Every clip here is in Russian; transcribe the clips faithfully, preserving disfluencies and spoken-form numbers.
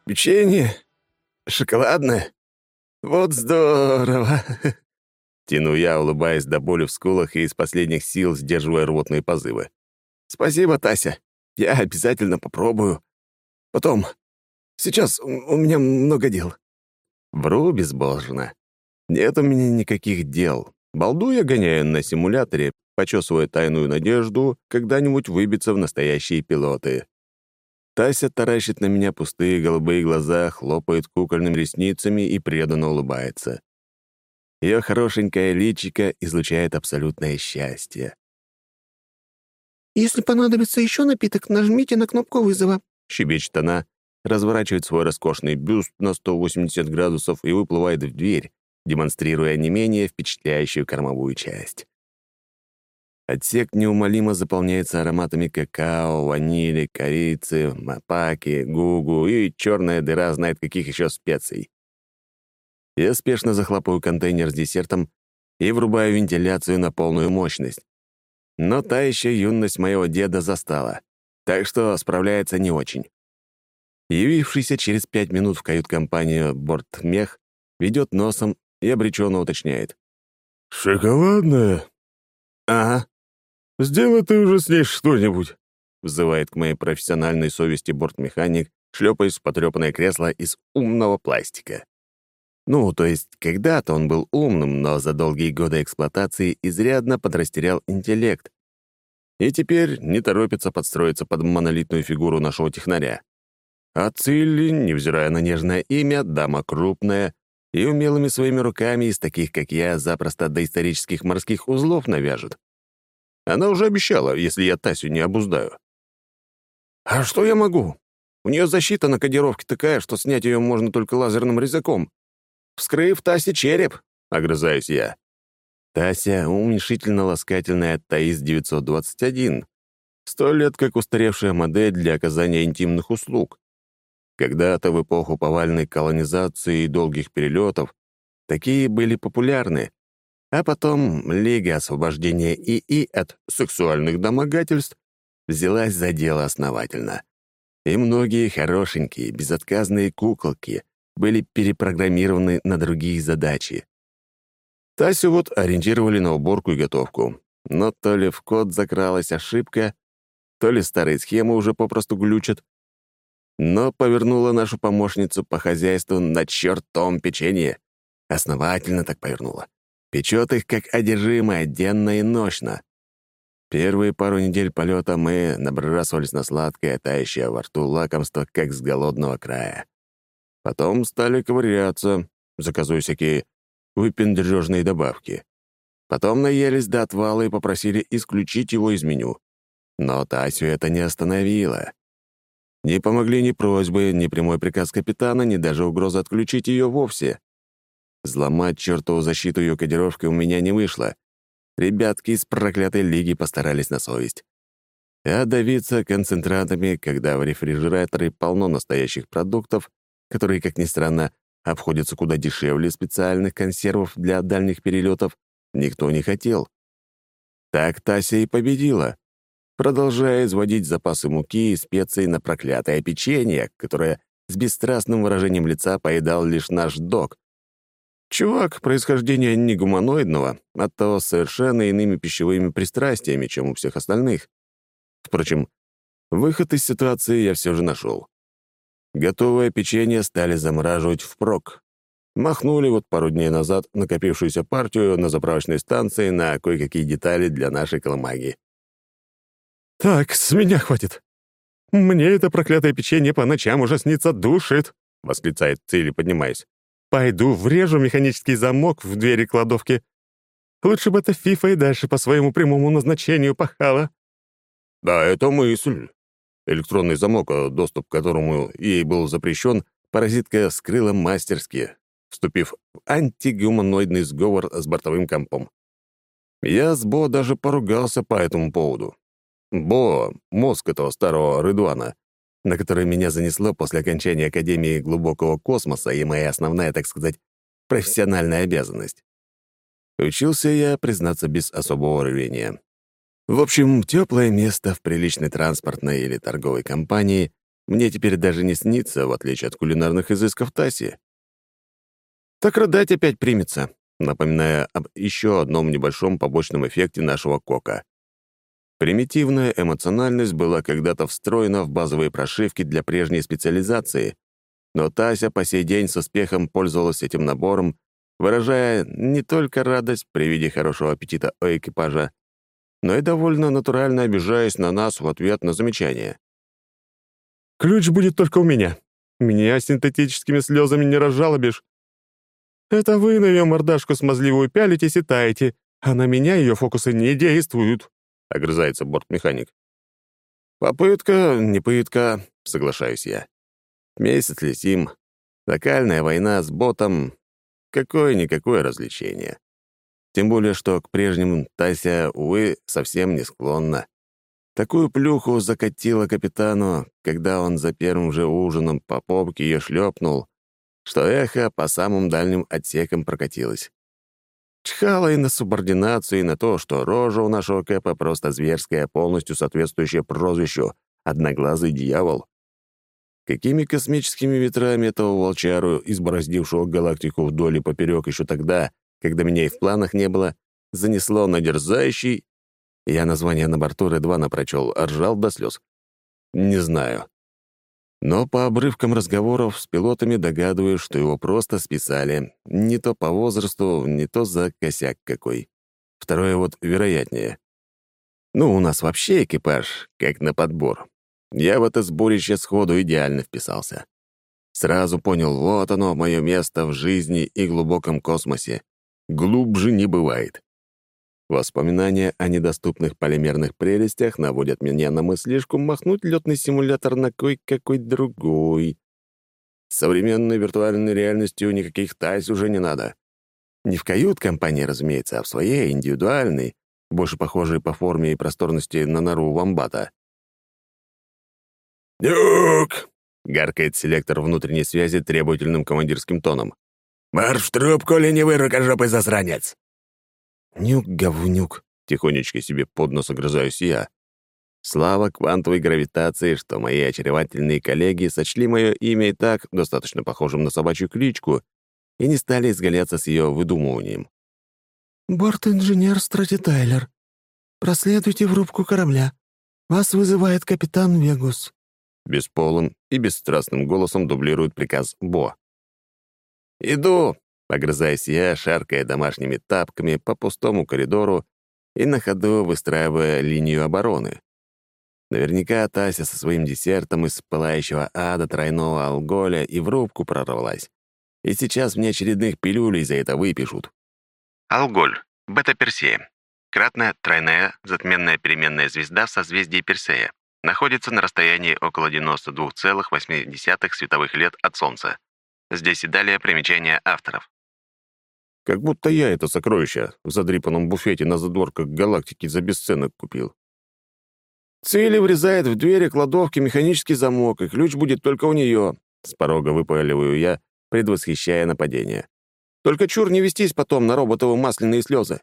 Печенье? Шоколадное? Вот здорово!» Тяну я, улыбаясь до боли в скулах и из последних сил сдерживая рвотные позывы. «Спасибо, Тася. Я обязательно попробую. Потом. Сейчас у у меня много дел». Вру безбожно. Нет у меня никаких дел. Балду я гоняю на симуляторе, почесывая тайную надежду когда-нибудь выбиться в настоящие пилоты. Тася таращит на меня пустые голубые глаза, хлопает кукольными ресницами и преданно улыбается. Ее хорошенькое личико излучает абсолютное счастье. «Если понадобится еще напиток, нажмите на кнопку вызова», — щебечет она, разворачивает свой роскошный бюст на сто восемьдесят градусов и выплывает в дверь, демонстрируя не менее впечатляющую кормовую часть. Отсек неумолимо заполняется ароматами какао, ванили, корицы, мапаки, гугу и черная дыра знает каких еще специй. Я спешно захлопываю контейнер с десертом и врубаю вентиляцию на полную мощность. Но та еще юность моего деда застала, так что справляется не очень. Явившийся через пять минут в кают-компанию бортмех ведет носом и обреченно уточняет. «Шоколадная? «Ага», Сделай ты уже с ней что-нибудь», — взывает к моей профессиональной совести бортмеханик, шлепаясь в потрепанное кресло из умного пластика. Ну, то есть, когда-то он был умным, но за долгие годы эксплуатации изрядно подрастерял интеллект. И теперь не торопится подстроиться под монолитную фигуру нашего технаря. А Цилли, невзирая на нежное имя, дама крупная и умелыми своими руками из таких, как я, запросто доисторических морских узлов навяжет. Она уже обещала, если я Тасю не обуздаю. «А что я могу? У нее защита на кодировке такая, что снять ее можно только лазерным резаком. Вскрыв Тасе череп», — огрызаюсь я. Тася — уменьшительно-ласкательная Таис девятьсот двадцать один. Сто лет как устаревшая модель для оказания интимных услуг. Когда-то в эпоху повальной колонизации и долгих перелетов такие были популярны, а потом Лига освобождения ИИ от сексуальных домогательств взялась за дело основательно. И многие хорошенькие, безотказные куколки были перепрограммированы на другие задачи. Тасю вот ориентировали на уборку и готовку, но то ли в код закралась ошибка, то ли старые схемы уже попросту глючат, но повернула нашу помощницу по хозяйству на чертом печенье. Основательно так повернула. Печет их как одержимая, денно и нощно. Первые пару недель полета мы набрасывались на сладкое, тающее во рту лакомство, как с голодного края. Потом стали ковыряться, заказывая всякие выпендрежные добавки. Потом наелись до отвала и попросили исключить его из меню. Но Тасю это не остановило. Не помогли ни просьбы, ни прямой приказ капитана, ни даже угроза отключить ее вовсе. Взломать чертову защиту ее кодировкой у меня не вышло. Ребятки из проклятой лиги постарались на совесть. А давиться концентратами, когда в рефрижераторе полно настоящих продуктов, которые, как ни странно, обходятся куда дешевле специальных консервов для дальних перелетов, никто не хотел. Так Тася и победила, продолжая изводить запасы муки и специй на проклятое печенье, которое с бесстрастным выражением лица поедал лишь наш док. Чувак происхождения не гуманоидного, а то с совершенно иными пищевыми пристрастиями, чем у всех остальных. Впрочем, выход из ситуации я все же нашел. Готовое печенье стали замораживать впрок. Махнули вот пару дней назад накопившуюся партию на заправочной станции на кое-какие детали для нашей колымаги. «Так, с меня хватит. Мне это проклятое печенье по ночам уже снится душит», — восклицает Цилли, поднимаясь. «Пойду врежу механический замок в двери кладовки. Лучше бы эта фифа и дальше по своему прямому назначению пахала». Да, это мысль. Электронный замок, доступ к которому ей был запрещен, паразитка скрыла мастерски, вступив в антигуманоидный сговор с бортовым компом. Я с Бо даже поругался по этому поводу. Бо — мозг этого старого Рыдуана, на который меня занесло после окончания Академии глубокого космоса и моя основная, так сказать, профессиональная обязанность. Учился я, признаться, без особого рвения. В общем, теплое место в приличной транспортной или торговой компании мне теперь даже не снится, в отличие от кулинарных изысков Таси. Так рыдать опять примется, напоминая об еще одном небольшом побочном эффекте нашего кока. Примитивная эмоциональность была когда-то встроена в базовые прошивки для прежней специализации, но Тася по сей день с успехом пользовалась этим набором, выражая не только радость при виде хорошего аппетита у экипажа, но и довольно натурально обижаясь на нас в ответ на замечание. «Ключ будет только у меня. Меня синтетическими слезами не разжалобишь. Это вы на ее мордашку смазливую пялитесь и таете, а на меня ее фокусы не действуют», — огрызается бортмеханик. «Попытка, не пытка», — соглашаюсь я. Месяц летим. Локальная война с ботом — какое-никакое развлечение. Тем более, что к прежним Тася, увы, совсем не склонна. Такую плюху закатила капитану, когда он за первым же ужином по попке ее шлепнул, что эхо по самым дальним отсекам прокатилось. Чхала и на субординацию, и на то, что рожа у нашего Кэпа просто зверская, полностью соответствующая прозвищу «Одноглазый дьявол». Какими космическими ветрами этого волчару, избороздившего галактику вдоль и поперек еще тогда, когда меня и в планах не было, занесло на дерзающий... Я название на борту Редвана прочел, а ржал до слез. Не знаю. Но по обрывкам разговоров с пилотами догадываюсь, что его просто списали. Не то по возрасту, не то за косяк какой. Второе вот вероятнее. Ну, у нас вообще экипаж, как на подбор. Я в это сборище сходу идеально вписался. Сразу понял, вот оно, мое место в жизни и глубоком космосе. Глубже не бывает. Воспоминания о недоступных полимерных прелестях наводят меня на мыслишку махнуть летный симулятор на кой-какой другой. С современной виртуальной реальностью никаких тайс уже не надо. Не в кают-компании, разумеется, а в своей, индивидуальной, больше похожей по форме и просторности на нору вамбата. «Нюк!» — гаркает селектор внутренней связи требовательным командирским тоном. «Марш в трубку, ленивый рукожопый засранец!» «Нюк, говнюк!» — тихонечко себе под нос огрызаюсь я. Слава квантовой гравитации, что мои очаровательные коллеги сочли мое имя и так достаточно похожим на собачью кличку и не стали изгаляться с ее выдумыванием. «Борт-инженер Страти Тайлер, проследуйте в рубку корабля. Вас вызывает капитан Вегус». Бесполым и бесстрастным голосом дублирует приказ Бо. «Иду!» — огрызаясь я, шаркая домашними тапками по пустому коридору и на ходу выстраивая линию обороны. Наверняка Тася со своим десертом из пылающего ада тройного алголя и в рубку прорвалась. И сейчас мне очередных пилюлей за это выпишут. Алголь. Бета-Персея. Кратная, тройная, затменная переменная звезда в созвездии Персея. Находится на расстоянии около девяносто два целых восемь десятых световых лет от Солнца. Здесь и далее примечания авторов. Как будто я это сокровище в задрипанном буфете на задворках галактики за бесценок купил. Цели врезает в двери кладовки механический замок, и ключ будет только у нее. С порога выпаливаю я, предвосхищая нападение. Только чур не вестись потом на роботову масляные слезы.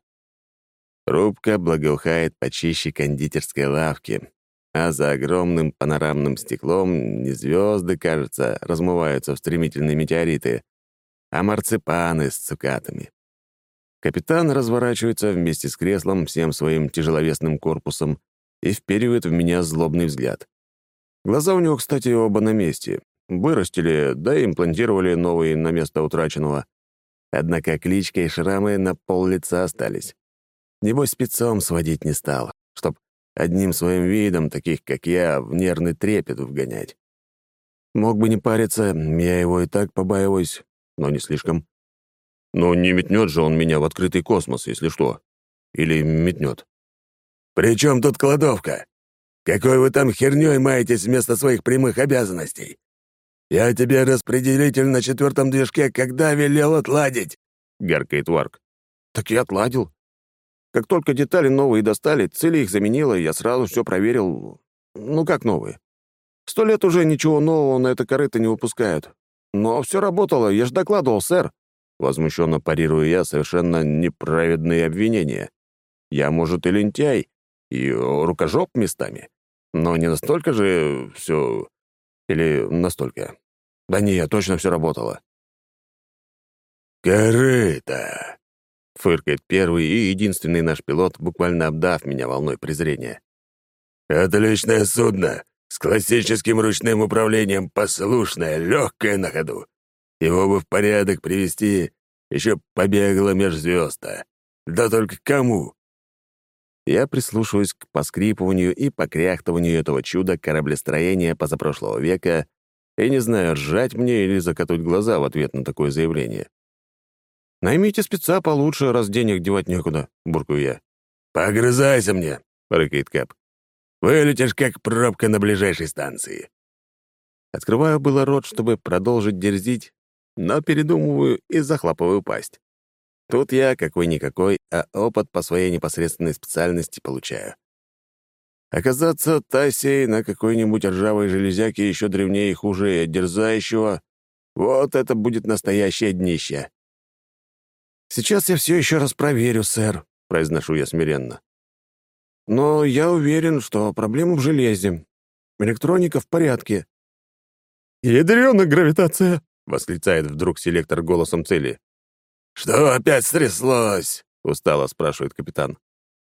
Рубка благоухает почище кондитерской лавки, а за огромным панорамным стеклом не звезды, кажется, размываются в стремительные метеориты, а марципаны с цукатами. Капитан разворачивается вместе с креслом всем своим тяжеловесным корпусом и вперивает в меня злобный взгляд. Глаза у него, кстати, оба на месте. Вырастили, да и имплантировали новые на место утраченного. Однако кличка и шрамы на пол лица остались. Небось, спецом сводить не стал, чтоб одним своим видом, таких как я, в нервный трепет вгонять. Мог бы не париться, я его и так побаиваюсь, но не слишком. Но не метнет же он меня в открытый космос, если что. Или метнет. «При чем тут кладовка? Какой вы там хернёй маетесь вместо своих прямых обязанностей? Я тебе распределитель на четвертом движке когда велел отладить?» — гаркает Варк. «Так я отладил. Как только детали новые достали, цели их заменила, я сразу все проверил. Ну, как новые. Сто лет уже ничего нового на это корыто не выпускают. Но все работало, я ж докладывал, сэр». Возмущенно парирую я совершенно неправедные обвинения. Я, может, и лентяй, и рукожоп местами, но не настолько же все Или настолько. Да не, точно все работало. «Корыто!» — фыркает первый и единственный наш пилот, буквально обдав меня волной презрения. «Отличное судно, с классическим ручным управлением, послушное, легкое на ходу. Его бы в порядок привести, еще побегало меж звезд-то. Да только кому?» Я прислушиваюсь к поскрипыванию и покряхтыванию этого чуда кораблестроения позапрошлого века и не знаю, ржать мне или закатывать глаза в ответ на такое заявление. «Наймите спеца получше, раз денег девать некуда», — буркую я. «Погрызайся мне», — рыкает Кэп. «Вылетишь, как пробка на ближайшей станции». Открываю было рот, чтобы продолжить дерзить, но передумываю и захлопываю пасть. Тут я какой-никакой, а опыт по своей непосредственной специальности получаю. Оказаться Тасей на какой-нибудь ржавой железяке еще древнее и хуже дерзающего — вот это будет настоящее днище. «Сейчас я все еще раз проверю, сэр», — произношу я смиренно. «Но я уверен, что проблема в железе. Электроника в порядке». «Ядрёна гравитация!» — восклицает вдруг селектор голосом цели. «Что опять стряслось?» — устало спрашивает капитан.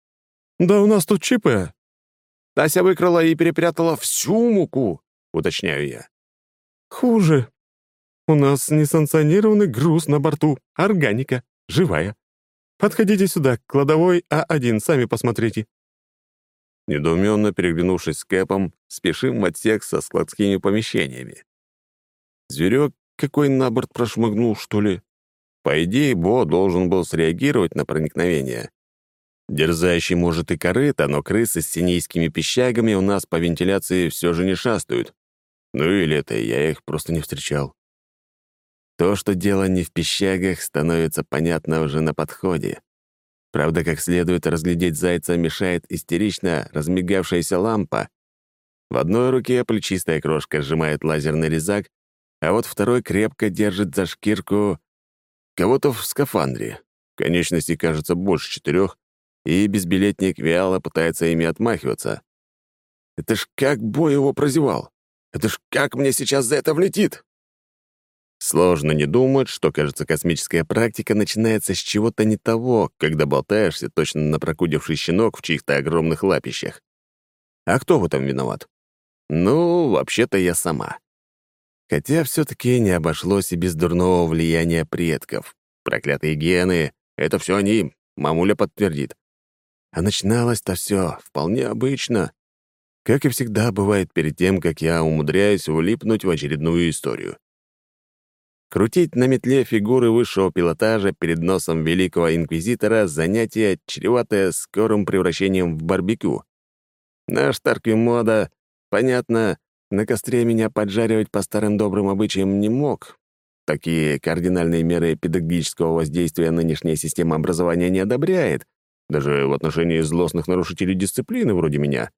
«Да у нас тут чипы». «Тася выкрала и перепрятала всю муку», — уточняю я. «Хуже. У нас несанкционированный груз на борту. Органика. Живая. Подходите сюда, к кладовой А один, сами посмотрите». Недоуменно переглянувшись с Кэпом, спешим в отсек со складскими помещениями. Зверек какой на борт прошмыгнул, что ли? По идее, Бо должен был среагировать на проникновение. Дерзающий может и корыто, но крысы с синейскими пищагами у нас по вентиляции все же не шастают. Ну или это я их просто не встречал. То, что дело не в пищагах, становится понятно уже на подходе. Правда, как следует разглядеть зайца мешает истерично размигавшаяся лампа. В одной руке плечистая крошка сжимает лазерный резак, а вот второй крепко держит за шкирку кого-то в скафандре. Конечностей кажется больше четырех, и безбилетник вяло пытается ими отмахиваться. Это ж как бой его прозевал! Это ж как мне сейчас за это влетит! Сложно не думать, что, кажется, космическая практика начинается с чего-то не того, когда болтаешься точно напрокудивший щенок в чьих-то огромных лапищах. А кто в этом виноват? Ну, вообще-то я сама. Хотя все-таки не обошлось и без дурного влияния предков. Проклятые гены — это все они, мамуля подтвердит. А начиналось-то все вполне обычно. Как и всегда бывает перед тем, как я умудряюсь влипнуть в очередную историю. Крутить на метле фигуры высшего пилотажа перед носом великого инквизитора — занятие, чреватое скорым превращением в барбекю. Наш Тарквимода, понятно, на костре меня поджаривать по старым добрым обычаям не мог. Такие кардинальные меры педагогического воздействия нынешняя система образования не одобряет, даже в отношении злостных нарушителей дисциплины вроде меня.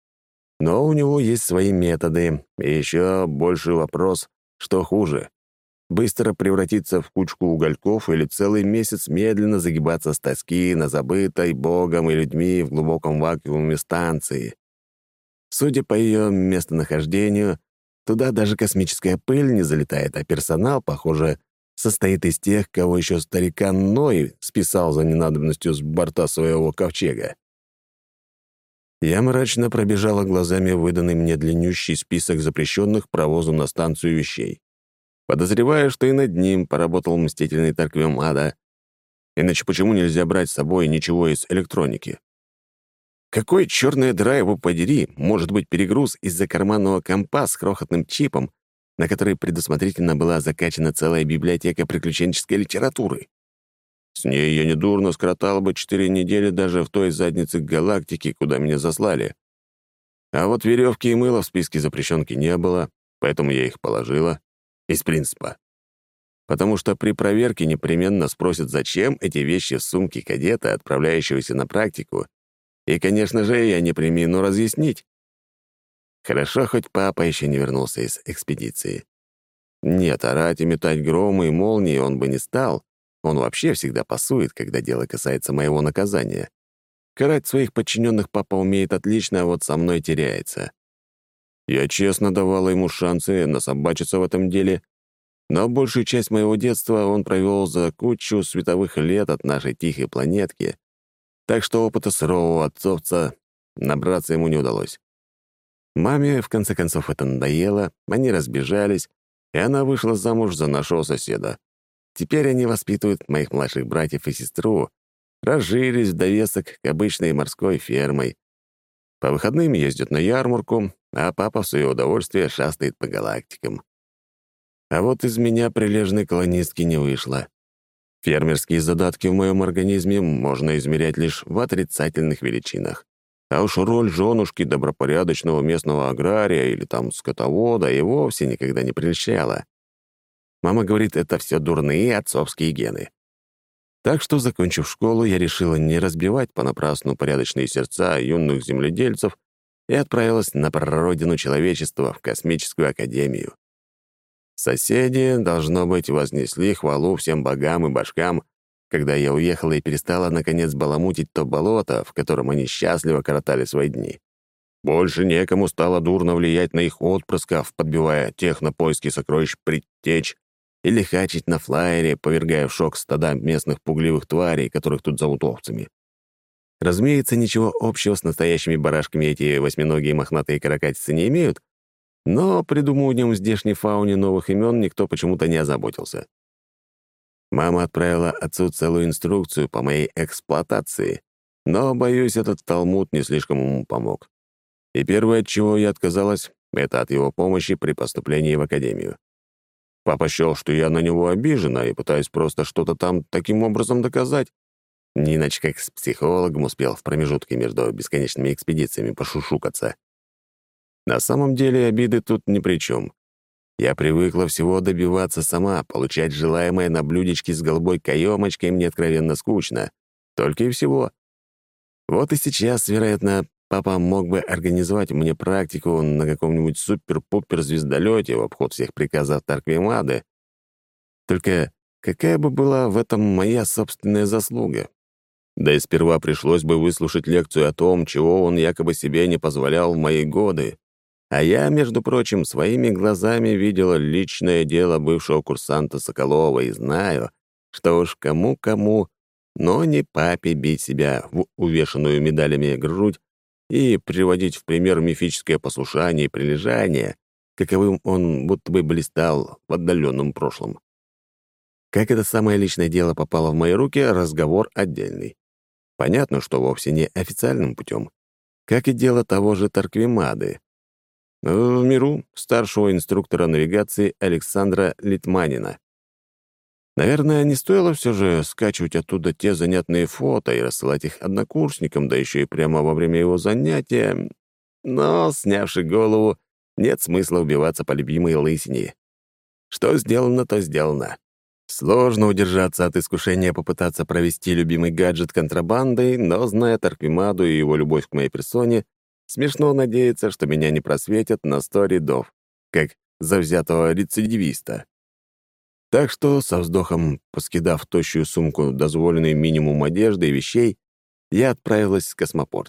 Но у него есть свои методы, и еще больший вопрос, что хуже — быстро превратиться в кучку угольков или целый месяц медленно загибаться с тоски на забытой Богом и людьми в глубоком вакууме станции. Судя по ее местонахождению, туда даже космическая пыль не залетает, а персонал, похоже, состоит из тех, кого еще старикан Ной списал за ненадобностью с борта своего ковчега. Я мрачно пробежала глазами выданный мне длиннющий список запрещенных провозу на станцию вещей. Подозреваю, что и над ним поработал мстительный Тарквимада. Иначе почему нельзя брать с собой ничего из электроники? Какой черная дыра его подери может быть перегруз из-за карманного компа с крохотным чипом, на который предусмотрительно была закачана целая библиотека приключенческой литературы? С ней я недурно скоротал бы четыре недели даже в той заднице галактики, куда меня заслали. А вот веревки и мыла в списке запрещенки не было, поэтому я их положила. Из принципа. Потому что при проверке непременно спросят, зачем эти вещи в сумке кадета, отправляющегося на практику. И, конечно же, я не премину разъяснить. Хорошо, хоть папа еще не вернулся из экспедиции. Нет, орать и метать громы и молнии он бы не стал. Он вообще всегда пасует, когда дело касается моего наказания. Карать своих подчиненных папа умеет отлично, а вот со мной теряется. Я честно давала ему шансы насобачиться в этом деле, но большую часть моего детства он провел за кучу световых лет от нашей тихой планетки, так что опыта сурового отцовца набраться ему не удалось. Маме, в конце концов, это надоело, они разбежались, и она вышла замуж за нашего соседа. Теперь они воспитывают моих младших братьев и сестру, разжились в довесок к обычной морской фермой. По выходным ездят на ярмарку, а папа в свое удовольствие шастает по галактикам. А вот из меня прилежной колонистки не вышло. Фермерские задатки в моем организме можно измерять лишь в отрицательных величинах. А уж роль женушки добропорядочного местного агрария или там скотовода и вовсе никогда не прельщала. Мама говорит, это все дурные отцовские гены. Так что, закончив школу, я решила не разбивать понапрасну порядочные сердца юных земледельцев и отправилась на прародину человечества в космическую академию. Соседи, должно быть, вознесли хвалу всем богам и башкам, когда я уехала и перестала, наконец, баламутить то болото, в котором они счастливо коротали свои дни. Больше некому стало дурно влиять на их отпрысков, подбивая тех на поиски сокровищ предтеч, или хачить на флайере, повергая в шок стада местных пугливых тварей, которых тут зовут овцами. Разумеется, ничего общего с настоящими барашками эти восьминогие мохнатые каракатицы не имеют, но придумыванием здешней фауне новых имен никто почему-то не озаботился. Мама отправила отцу целую инструкцию по моей эксплуатации, но, боюсь, этот талмуд не слишком ему помог. И первое, от чего я отказалась, это от его помощи при поступлении в академию. Папа счел, что я на него обижена и пытаюсь просто что-то там таким образом доказать. Не иначе как с психологом успел в промежутке между бесконечными экспедициями пошушукаться. На самом деле обиды тут ни при чем. Я привыкла всего добиваться сама, получать желаемое на блюдечке с голубой каемочкой мне откровенно скучно. Только и всего. Вот и сейчас, вероятно, папа мог бы организовать мне практику на каком-нибудь супер-пупер звездолете в обход всех приказов Тарквимады. Только какая бы была в этом моя собственная заслуга? Да и сперва пришлось бы выслушать лекцию о том, чего он якобы себе не позволял в мои годы. А я, между прочим, своими глазами видела личное дело бывшего курсанта Соколова и знаю, что уж кому-кому, но не папе бить себя в увешанную медалями грудь и приводить в пример мифическое послушание и прилежание, каковым он будто бы блистал в отдаленном прошлом. Как это самое личное дело попало в мои руки, разговор отдельный. Понятно, что вовсе не официальным путем, как и дело того же Тарквимады. В миру старшего инструктора навигации Александра Литманина. Наверное, не стоило все же скачивать оттуда те занятные фото и рассылать их однокурсникам, да еще и прямо во время его занятия. Но, снявши голову, нет смысла убиваться по любимой лысине. Что сделано, то сделано. Сложно удержаться от искушения попытаться провести любимый гаджет контрабандой, но, зная Тарквимаду и его любовь к моей персоне, смешно надеяться, что меня не просветят на сто рядов, как завзятого рецидивиста. Так что, со вздохом поскидав тощую сумку дозволенный минимум одежды и вещей, я отправилась в космопорт.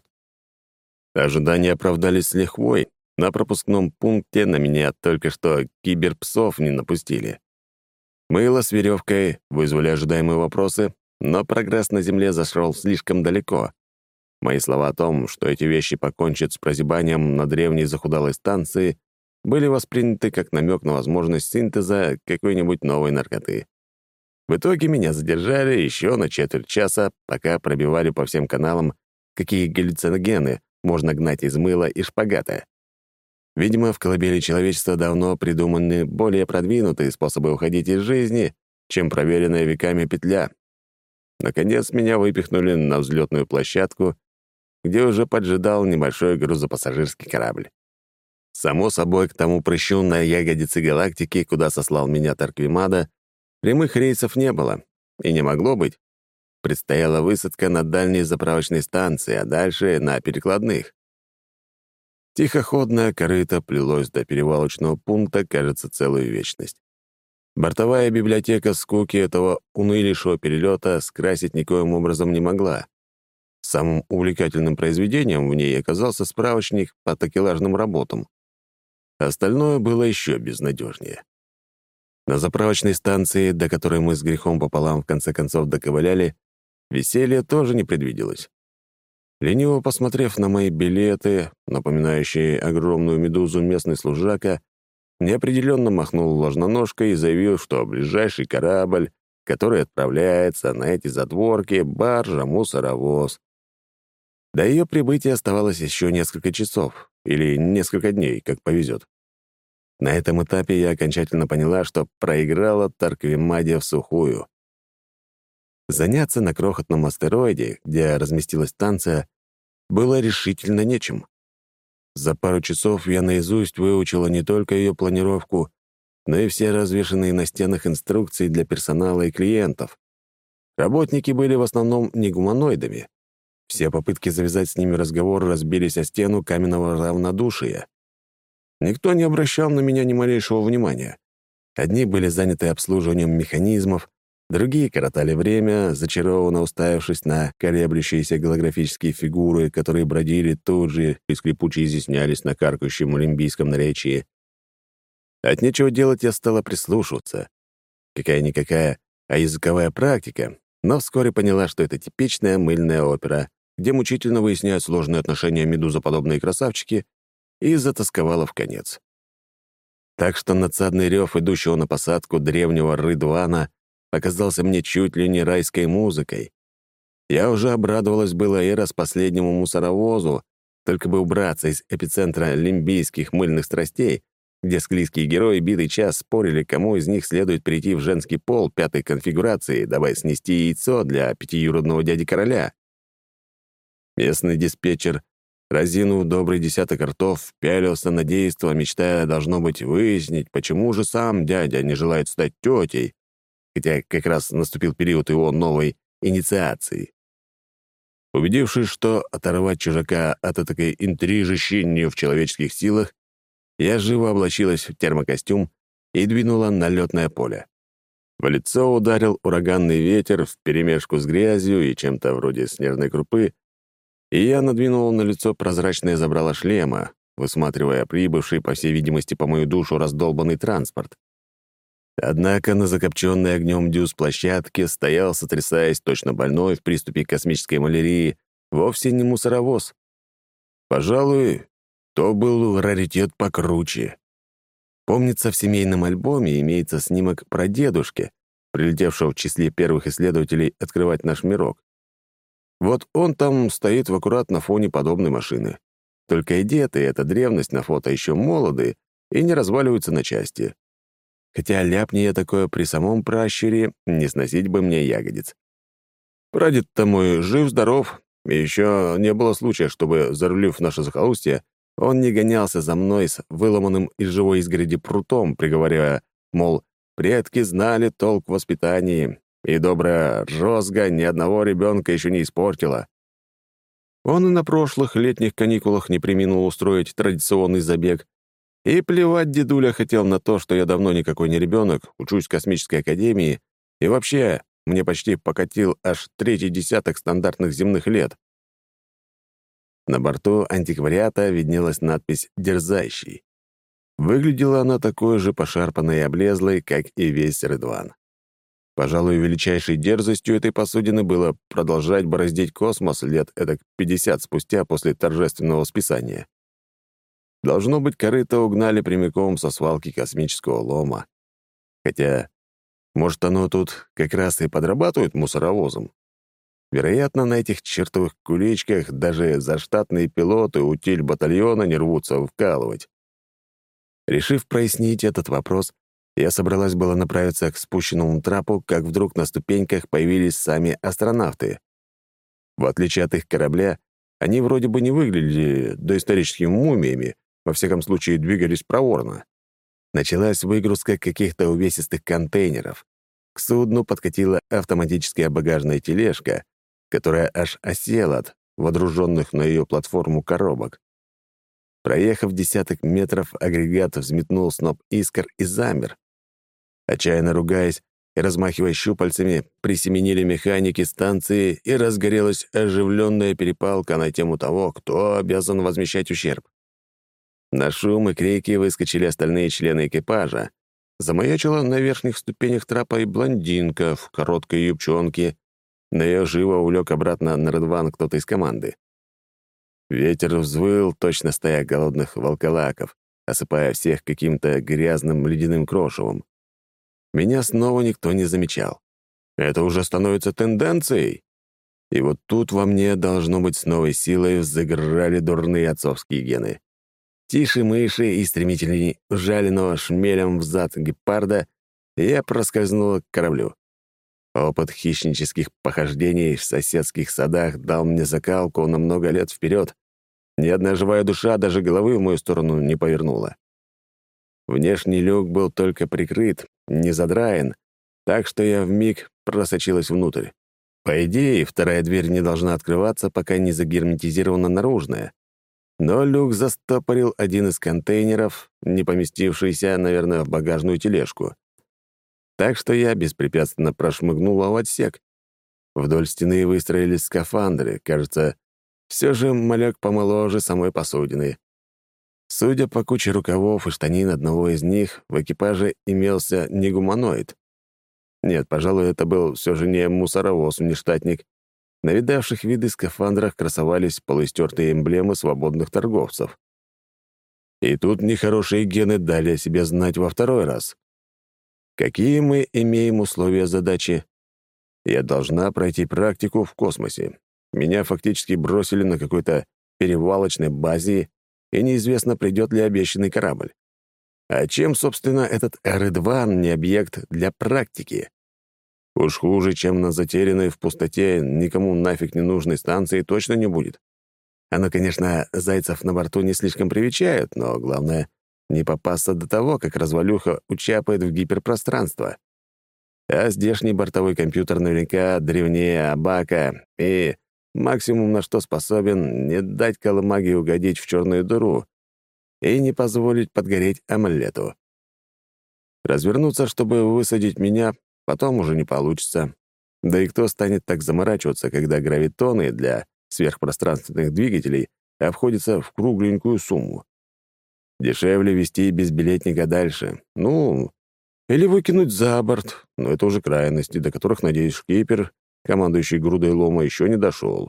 Ожидания оправдались с лихвой. На пропускном пункте на меня только что киберпсов не напустили. Мыло с веревкой вызвали ожидаемые вопросы, но прогресс на Земле зашел слишком далеко. Мои слова о том, что эти вещи покончат с прозябанием на древней захудалой станции, были восприняты как намек на возможность синтеза какой-нибудь новой наркоты. В итоге меня задержали еще на четверть часа, пока пробивали по всем каналам, какие галлюциногены можно гнать из мыла и шпагата. Видимо, в колыбели человечества давно придуманы более продвинутые способы уходить из жизни, чем проверенная веками петля. Наконец, меня выпихнули на взлетную площадку, где уже поджидал небольшой грузопассажирский корабль. Само собой, к тому прыщу на ягодице галактики, куда сослал меня Тарквимада, прямых рейсов не было и не могло быть. Предстояла высадка на дальней заправочной станции, а дальше — на перекладных. Тихоходное корыто плелось до перевалочного пункта, кажется, целую вечность. Бортовая библиотека скуки этого унылейшего перелета скрасить никоим образом не могла. Самым увлекательным произведением в ней оказался справочник по такелажным работам. Остальное было еще безнадежнее. На заправочной станции, до которой мы с грехом пополам в конце концов доковыляли, веселья тоже не предвиделось. Лениво посмотрев на мои билеты, напоминающие огромную медузу, местный служака неопределенно махнул ложноножкой и заявил, что ближайший корабль, который отправляется на эти задворки, баржа «Мусоровоз». До ее прибытия оставалось еще несколько часов или несколько дней, как повезет. На этом этапе я окончательно поняла, что проиграла Тарквимаде всухую. Заняться на крохотном астероиде, где разместилась станция, было решительно нечем. За пару часов я наизусть выучила не только ее планировку, но и все развешанные на стенах инструкции для персонала и клиентов. Работники были в основном не гуманоидами. Все попытки завязать с ними разговор разбились о стену каменного равнодушия. Никто не обращал на меня ни малейшего внимания. Одни были заняты обслуживанием механизмов, другие коротали время, зачарованно уставившись на колеблющиеся голографические фигуры, которые бродили тут же и скрипуче изъяснялись на каркающем олимпийском наречии. От нечего делать я стала прислушиваться. Какая-никакая, а языковая практика, но вскоре поняла, что это типичная мыльная опера, где мучительно выясняют сложные отношения медузоподобные красавчики, и затасковала в конец. Так что надсадный рев идущего на посадку древнего Рыдвана оказался мне чуть ли не райской музыкой. Я уже обрадовалась было и раз последнему мусоровозу, только бы убраться из эпицентра лимбийских мыльных страстей, где склизкие герои битый час спорили, кому из них следует перейти в женский пол пятой конфигурации, дабы снести яйцо для пятиюродного дяди короля. Местный диспетчер, разинув добрый десяток ртов, пялился на действо, мечтая, должно быть, выяснить, почему же сам дядя не желает стать тетей, хотя как раз наступил период его новой инициации. Убедившись, что оторвать чужака от этой интрижищи не в человеческих силах, я живо облачилась в термокостюм и двинула на лётное поле. В лицо ударил ураганный ветер вперемешку с грязью и чем-то вроде снежной крупы, и я надвинула на лицо прозрачное забрало шлема, высматривая прибывший, по всей видимости, по мою душу раздолбанный транспорт. Однако на закопченной огнем дюз площадке стоял, сотрясаясь, точно больной в приступе космической малярии, вовсе не мусоровоз. Пожалуй, то был раритет покруче. Помнится, в семейном альбоме имеется снимок про дедушки, прилетевшего в числе первых исследователей открывать наш мирок. Вот он там стоит в аккурат на фоне подобной машины. Только и дед, и эта древность на фото еще молоды и не разваливаются на части. Хотя ляпни я такое при самом пращуре, не сносить бы мне ягодиц. Прадед-то мой жив-здоров, и еще не было случая, чтобы, зарулив в наше захолустье, он не гонялся за мной с выломанным из живой изгороди прутом, приговаривая, мол, предки знали толк в воспитании, и добрая розга ни одного ребенка еще не испортила. Он и на прошлых летних каникулах не преминул устроить традиционный забег, и плевать дедуля хотел на то, что я давно никакой не ребенок, учусь в космической академии, и вообще мне почти покатил аж третий десяток стандартных земных лет. На борту антиквариата виднелась надпись «Дерзающий». Выглядела она такой же пошарпанной и облезлой, как и весь Рыдван. Пожалуй, величайшей дерзостью этой посудины было продолжать бороздить космос лет эдак пятьдесят спустя после торжественного списания. Должно быть, корыто угнали прямиком со свалки космического лома. Хотя, может, оно тут как раз и подрабатывает мусоровозом. Вероятно, на этих чертовых куличках даже заштатные пилоты утиль батальона не рвутся вкалывать. Решив прояснить этот вопрос, я собралась было направиться к спущенному трапу, как вдруг на ступеньках появились сами астронавты. В отличие от их корабля, они вроде бы не выглядели доисторическими мумиями, во всяком случае двигались проворно. Началась выгрузка каких-то увесистых контейнеров. К судну подкатила автоматическая багажная тележка, которая аж осела от водруженных на ее платформу коробок. Проехав десяток метров, агрегат взметнул сноп искр и замер. Отчаянно ругаясь и размахивая щупальцами, присеменили механики станции, и разгорелась оживленная перепалка на тему того, кто обязан возмещать ущерб. На шум и крики выскочили остальные члены экипажа. Замаячила на верхних ступенях трапа и блондинка в короткой юбчонке, но ее живо увлек обратно на Редван кто-то из команды. Ветер взвыл, точно стая голодных волколаков, осыпая всех каким-то грязным ледяным крошевом. Меня снова никто не замечал. Это уже становится тенденцией. И вот тут во мне, должно быть, с новой силой взыграли дурные отцовские гены. Тише мыши и стремительней жаленого шмелем взад гепарда я проскользнула к кораблю. Опыт хищнических похождений в соседских садах дал мне закалку на много лет вперед. Ни одна живая душа даже головы в мою сторону не повернула. Внешний люк был только прикрыт, не задраен, так что я вмиг просочилась внутрь. По идее, вторая дверь не должна открываться, пока не загерметизирована наружная. Но люк застопорил один из контейнеров, не поместившийся, наверное, в багажную тележку. Так что я беспрепятственно прошмыгнула в отсек. Вдоль стены выстроились скафандры. Кажется, все же малек помоложе самой посудины. Судя по куче рукавов и штанин одного из них, в экипаже имелся не гуманоид. Нет, пожалуй, это был все же не мусоровоз-внештатник. На видавших виды скафандрах красовались полуистертые эмблемы свободных торговцев. И тут нехорошие гены дали о себе знать во второй раз. Какие мы имеем условия задачи? Я должна пройти практику в космосе. Меня фактически бросили на какой-то перевалочной базе, и неизвестно, придет ли обещанный корабль. А чем, собственно, этот Редван не объект для практики? Уж хуже, чем на затерянной в пустоте никому нафиг не нужной станции, точно не будет. Оно, конечно, зайцев на борту не слишком привечают, но главное — не попасться до того, как развалюха учапает в гиперпространство. А здешний бортовой компьютер наверняка древнее Абака, и максимум, на что способен, не дать колымаге угодить в черную дыру и не позволить подгореть омлету. Развернуться, чтобы высадить меня, потом уже не получится. Да и кто станет так заморачиваться, когда гравитоны для сверхпространственных двигателей обходятся в кругленькую сумму? Дешевле везти безбилетника дальше. Ну, или выкинуть за борт, но это уже крайности, до которых, надеюсь, шкипер, командующий грудой лома, еще не дошел.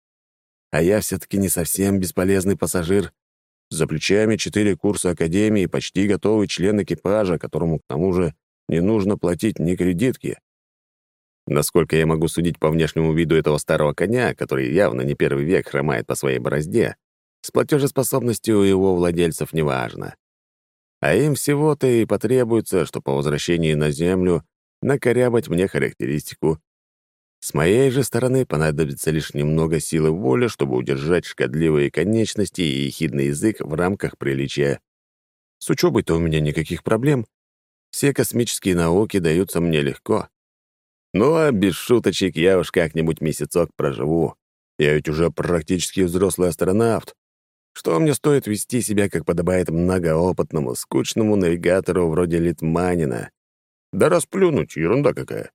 А я все-таки не совсем бесполезный пассажир. За плечами четыре курса академии, почти готовый член экипажа, которому, к тому же, не нужно платить ни кредитки. Насколько я могу судить по внешнему виду этого старого коня, который явно не первый век хромает по своей борозде, с платежеспособностью у его владельцев неважно. А им всего-то и потребуется, что по возвращении на Землю накорябать мне характеристику. С моей же стороны понадобится лишь немного силы воли, чтобы удержать шкодливые конечности и ехидный язык в рамках приличия. С учебой-то у меня никаких проблем. Все космические науки даются мне легко. Ну а без шуточек я уж как-нибудь месяцок проживу. Я ведь уже практически взрослый астронавт. Что мне стоит вести себя, как подобает многоопытному, скучному навигатору вроде Литманина? Да расплюнуть, ерунда какая.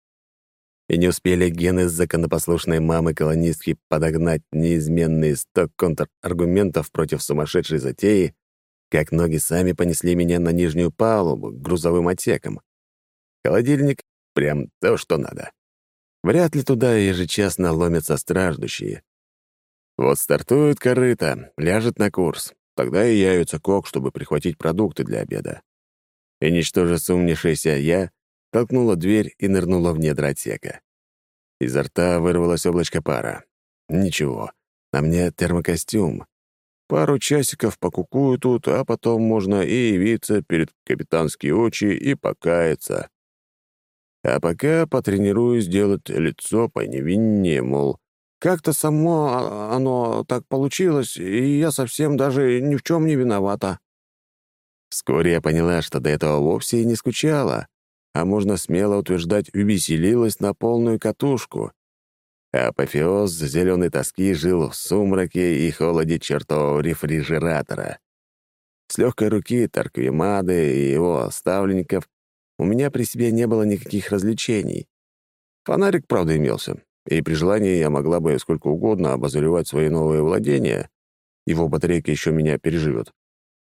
И не успели гены законопослушной мамы-колонистки подогнать неизменный сток контраргументов против сумасшедшей затеи, как ноги сами понесли меня на нижнюю палубу к грузовым отсекам. Холодильник — прям то, что надо. Вряд ли туда ежечасно ломятся страждущие. Вот стартует корыто, ляжет на курс. Тогда и явится кок, чтобы прихватить продукты для обеда. И ничтоже сумневшаяся я толкнула дверь и нырнула в недра отсека. Изо рта вырвалось облачко пара. Ничего, на мне термокостюм. Пару часиков покукую тут, а потом можно и явиться перед капитанские очи и покаяться. А пока потренируюсь делать лицо поневиннее, мол, как-то само а- оно так получилось, и я совсем даже ни в чем не виновата. Вскоре я поняла, что до этого вовсе и не скучала, а можно смело утверждать, веселилась на полную катушку. А апофеоз зеленой тоски жил в сумраке и холоде чертового рефрижератора. С легкой руки Тарквимады и его ставленников у меня при себе не было никаких развлечений. Фонарик, правда, имелся, и при желании я могла бы сколько угодно обозревать свои новые владения. Его батарейка еще меня переживет.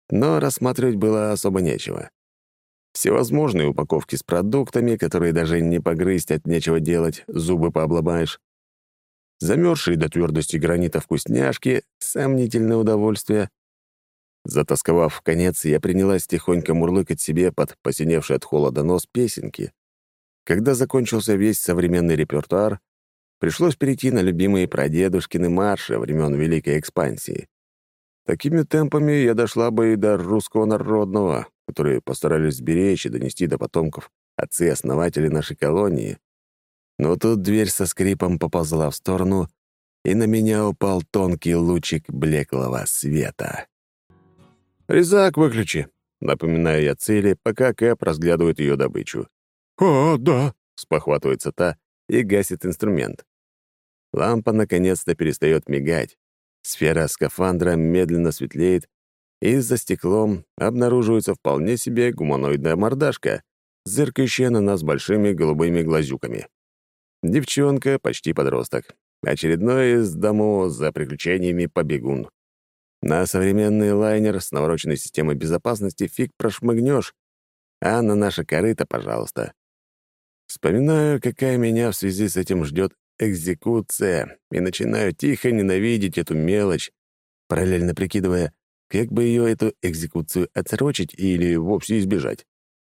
но рассматривать было особо нечего. Всевозможные упаковки с продуктами, которые даже не погрызть от нечего делать, зубы пообломаешь. Замерзшие до твердости гранита вкусняшки — сомнительное удовольствие. Затасковав в конец, я принялась тихонько мурлыкать себе под посиневший от холода нос песенки. Когда закончился весь современный репертуар, пришлось перейти на любимые прадедушкины марши времен Великой экспансии. Такими темпами я дошла бы и до русского народного, которые постарались сберечь и донести до потомков отцы-основатели нашей колонии. Но тут дверь со скрипом поползла в сторону, и на меня упал тонкий лучик блеклого света. «Резак выключи», — напоминаю я цели, пока Кэп разглядывает ее добычу. «О, да», — спохватывается та и гасит инструмент. Лампа наконец-то перестает мигать. Сфера скафандра медленно светлеет, и за стеклом обнаруживается вполне себе гуманоидная мордашка, зыркающая на нас большими голубыми глазюками. Девчонка, почти подросток. Очередной из дому за приключениями побегун. На современный лайнер с навороченной системой безопасности фиг прошмыгнешь, а на наше корыто, пожалуйста. Вспоминаю, какая меня в связи с этим ждет экзекуция, и начинаю тихо ненавидеть эту мелочь, параллельно прикидывая, как бы ее, эту экзекуцию, отсрочить или вовсе избежать.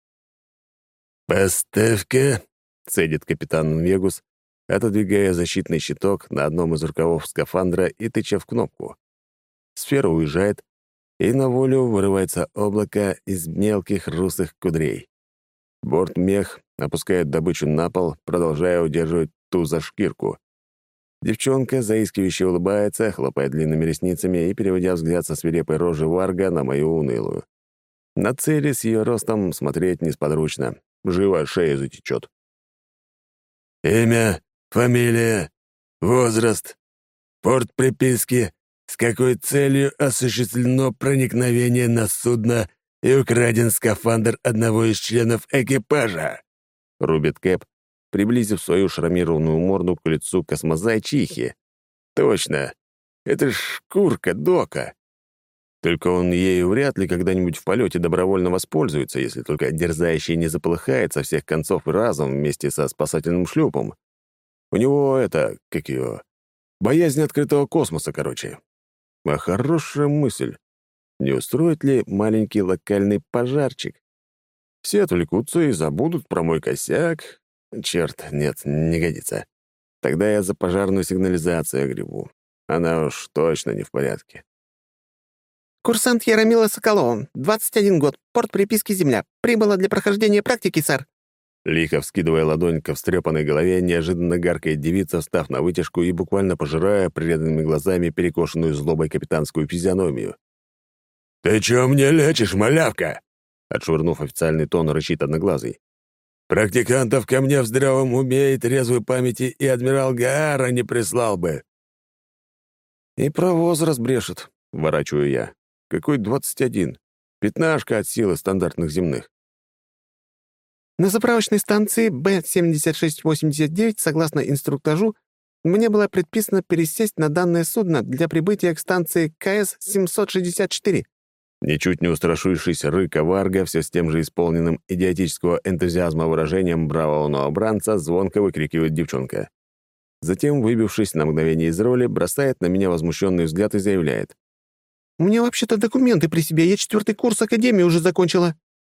«Поставь-ка», — цедит капитан Вегус, отодвигая защитный щиток на одном из рукавов скафандра и тыча в кнопку. Сфера уезжает, и на волю вырывается облако из мелких русых кудрей. Бортмех опускает добычу на пол, продолжая удерживать ту за шкирку. Девчонка заискивающе улыбается, хлопая длинными ресницами и переводя взгляд со свирепой рожи Варга на мою унылую. На цели с ее ростом смотреть несподручно. Живо шея затечет. «Имя, фамилия, возраст, порт приписки, с какой целью осуществлено проникновение на судно и украден скафандр одного из членов экипажа», — рубит Кэп, приблизив свою шрамированную морду к лицу космозайчихи. «Точно, это ж шкурка Дока. Только он ею вряд ли когда-нибудь в полете добровольно воспользуется, если только дерзающий не заполыхает со всех концов разом вместе со спасательным шлюпом. У него это, как его, боязнь открытого космоса, короче. А хорошая мысль. Не устроит ли маленький локальный пожарчик? Все отвлекутся и забудут про мой косяк. Черт, нет, не годится. Тогда я за пожарную сигнализацию огребу. Она уж точно не в порядке. «Курсант Яромила Соколова, двадцать один год, порт приписки «Земля». Прибыла для прохождения практики, сэр». Лихо вскидывая ладонь ко встрепанной голове, неожиданно гаркает девица, встав на вытяжку и буквально пожирая преданными глазами перекошенную злобой капитанскую физиономию. «Ты чё мне лечишь, малявка?» Отшвырнув официальный тон, рычит одноглазый. «Практикантов ко мне в здравом уме и трезвой памяти и адмирал Гаара не прислал бы». «И про возраст брешет», — ворачиваю я. «Какой двадцать один? Пятнашка от силы стандартных земных». На заправочной станции Б семьдесят шесть восемьдесят девять, согласно инструктажу, мне было предписано пересесть на данное судно для прибытия к станции КС семьсот шестьдесят четыре. Ничуть не устрашившись рыка Варга, все с тем же исполненным идиотического энтузиазма выражением бравого новобранца, звонко выкрикивает девчонка. Затем, выбившись на мгновение из роли, бросает на меня возмущенный взгляд и заявляет. «У меня вообще-то документы при себе, я четвертый курс академии уже закончила».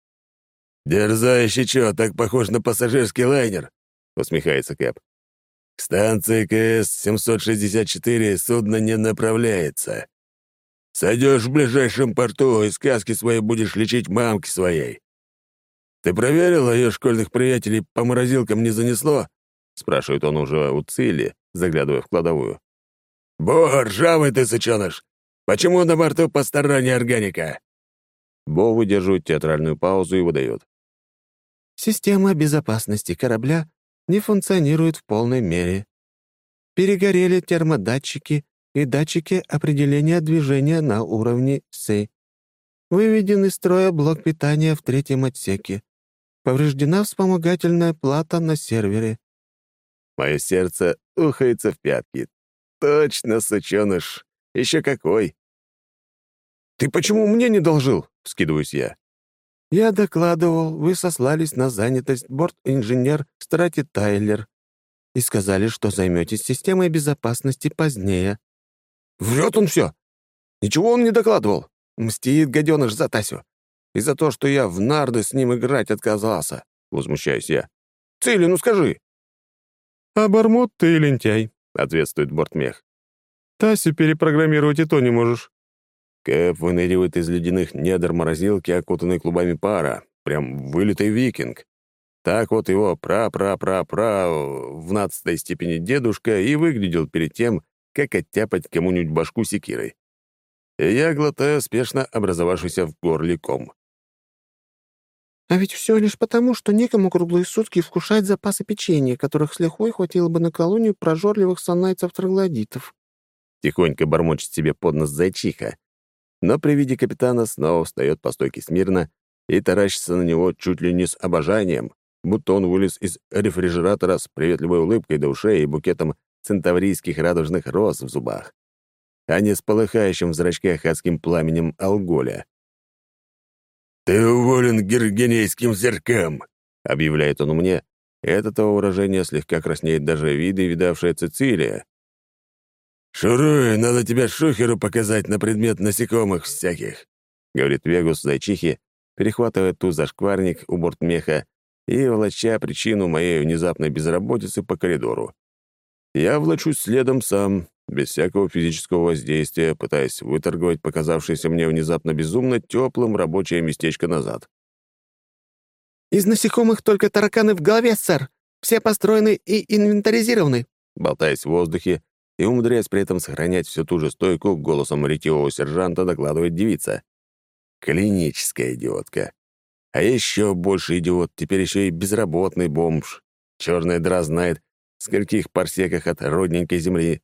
«Дерзающий чё, так похож на пассажирский лайнер?» — усмехается Кэп. «К станции КС семьсот шестьдесят четыре судно не направляется. Сойдешь в ближайшем порту и сказки свои будешь лечить мамке своей. Ты проверила, ее школьных приятелей по морозилкам не занесло?» — спрашивает он уже у Цили, заглядывая в кладовую. «Бо, ржавый ты, сычёныш! Почему на борту посторонняя органика?» Бо выдерживает театральную паузу и выдает. «Система безопасности корабля не функционирует в полной мере. Перегорели термодатчики и датчики определения движения на уровне С. Выведен из строя блок питания в третьем отсеке. Повреждена вспомогательная плата на сервере». Мое сердце ухается в пятки. Точно, сучёныш. Еще какой. Ты почему мне не доложил?» — вскидываюсь я. «Я докладывал, вы сослались на занятость борт-инженер Страти Тайлер и сказали, что займетесь системой безопасности позднее». Врет он все. Ничего он не докладывал. Мстит гаденыш за Тасю. И за то, что я в нарды с ним играть отказался. Возмущаюсь я. Цили, ну скажи. «А Бармут ты лентяй», — ответствует бортмех. «Тасю перепрограммировать и то не можешь». Кэп выныривает из ледяных недр морозилки, окутанной клубами пара. Прям вылитый викинг. Так вот его пра-пра-пра-пра в нацатой степени дедушка и выглядел перед тем, как оттяпать кому-нибудь башку секирой. И я глотаю спешно образовавшийся в горле ком. «А ведь все лишь потому, что некому круглые сутки вкушать запасы печенья, которых с лихвой хватило бы на колонию прожорливых санайцев-троглодитов». Тихонько бормочет себе под нос зайчиха, но при виде капитана снова встает по стойке смирно и таращится на него чуть ли не с обожанием, будто он вылез из рефрижератора с приветливой улыбкой до ушей и букетом центаврийских радужных роз в зубах, а не с полыхающим в зрачках адским пламенем алголя. «Ты уволен гергенейским зеркам», — объявляет он мне, и от этого выражения слегка краснеет даже виды, видавшая Цицилия. «Шуруй, надо тебя шухеру показать на предмет насекомых всяких», — говорит Вегус зайчихи, перехватывая ту зашкварник у бортмеха и волоча причину моей внезапной безработицы по коридору. Я влачусь следом сам, без всякого физического воздействия, пытаясь выторговать показавшееся мне внезапно безумно теплым рабочее местечко назад. «Из насекомых только тараканы в голове, сэр. Все построены и инвентаризированы», болтаясь в воздухе и умудряясь при этом сохранять всю ту же стойку, голосом ретивого сержанта докладывает девица. Клиническая идиотка. А еще больше идиот, теперь еще и безработный бомж. Черная дыра знает, в скольких парсеках от родненькой земли.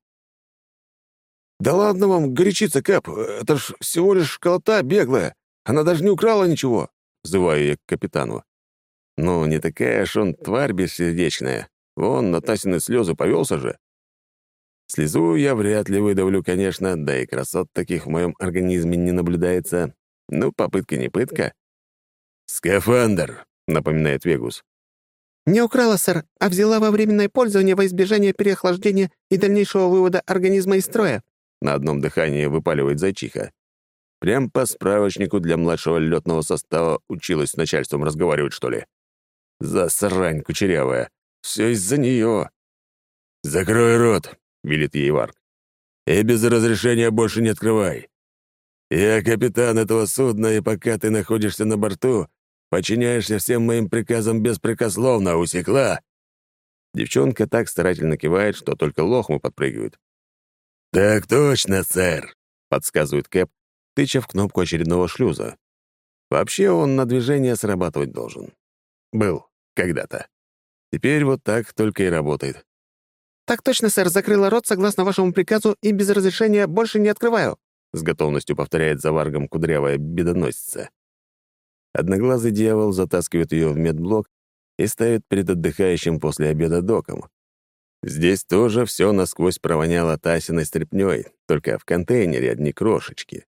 «Да ладно вам горячиться, Кэп, это ж всего лишь школота беглая. Она даже не украла ничего», — взываю я к капитану. «Ну, не такая ж он тварь бессердечная. Вон на Тасины слезы повелся же». Слезу я вряд ли выдавлю, конечно, да и красот таких в моем организме не наблюдается. Ну, попытка не пытка. «Скафандр», — напоминает Вегус. «Не украла, сэр, а взяла во временное пользование во избежание переохлаждения и дальнейшего вывода организма из строя». На одном дыхании выпаливает зайчиха. Прям по справочнику для младшего летного состава училась с начальством разговаривать, что ли. Засрань кучерявая. Все из-за нее. «Закрой рот», — велит ей Варк. «И без разрешения больше не открывай. Я капитан этого судна, и пока ты находишься на борту, подчиняешься всем моим приказам беспрекословно, усекла?» Девчонка так старательно кивает, что только лохмы подпрыгивают. «Так точно, сэр», — подсказывает Кэп, тыча в кнопку очередного шлюза. Вообще он на движение срабатывать должен. Был когда-то. Теперь вот так только и работает. «Так точно, сэр, закрыла рот согласно вашему приказу и без разрешения больше не открываю», — с готовностью повторяет за Варгом кудрявая бедоносица. Одноглазый дьявол затаскивает ее в медблок и ставит перед отдыхающим после обеда доком. Здесь тоже все насквозь провоняло Тасиной стряпнёй, только в контейнере одни крошечки.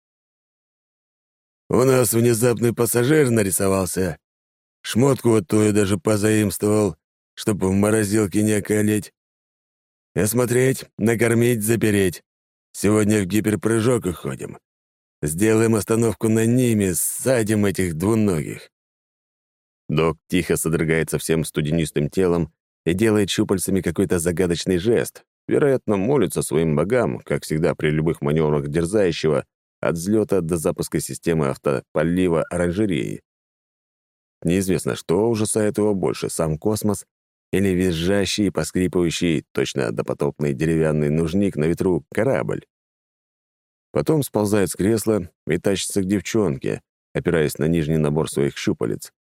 «У нас внезапный пассажир нарисовался. Шмотку вот ту даже позаимствовал, чтобы в морозилке не околеть. Осмотреть, накормить, запереть. Сегодня в гиперпрыжок уходим. Сделаем остановку на ними, садим этих двуногих». Док тихо содрогается всем студенистым телом и делает щупальцами какой-то загадочный жест. Вероятно, молится своим богам, как всегда при любых маневрах дерзающего, от взлета до запуска системы автополива оранжереи. Неизвестно, что ужасает его больше, сам космос или визжащий и поскрипывающий, точно допотопный деревянный нужник на ветру, корабль. Потом сползает с кресла и тащится к девчонке, опираясь на нижний набор своих щупалец.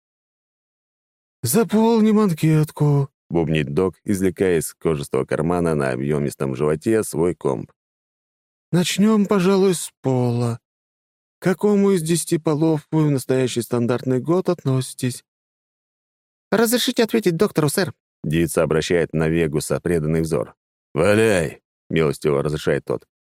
«Заполним анкетку», — бубнит док, извлекая из кожистого кармана на объемистом животе свой комп. «Начнем, пожалуй, с пола. К какому из десяти полов вы в настоящий стандартный год относитесь?» «Разрешите ответить доктору, сэр?» Девица обращает на Вегуса преданный взор. «Валяй!» — милостиво разрешает тот.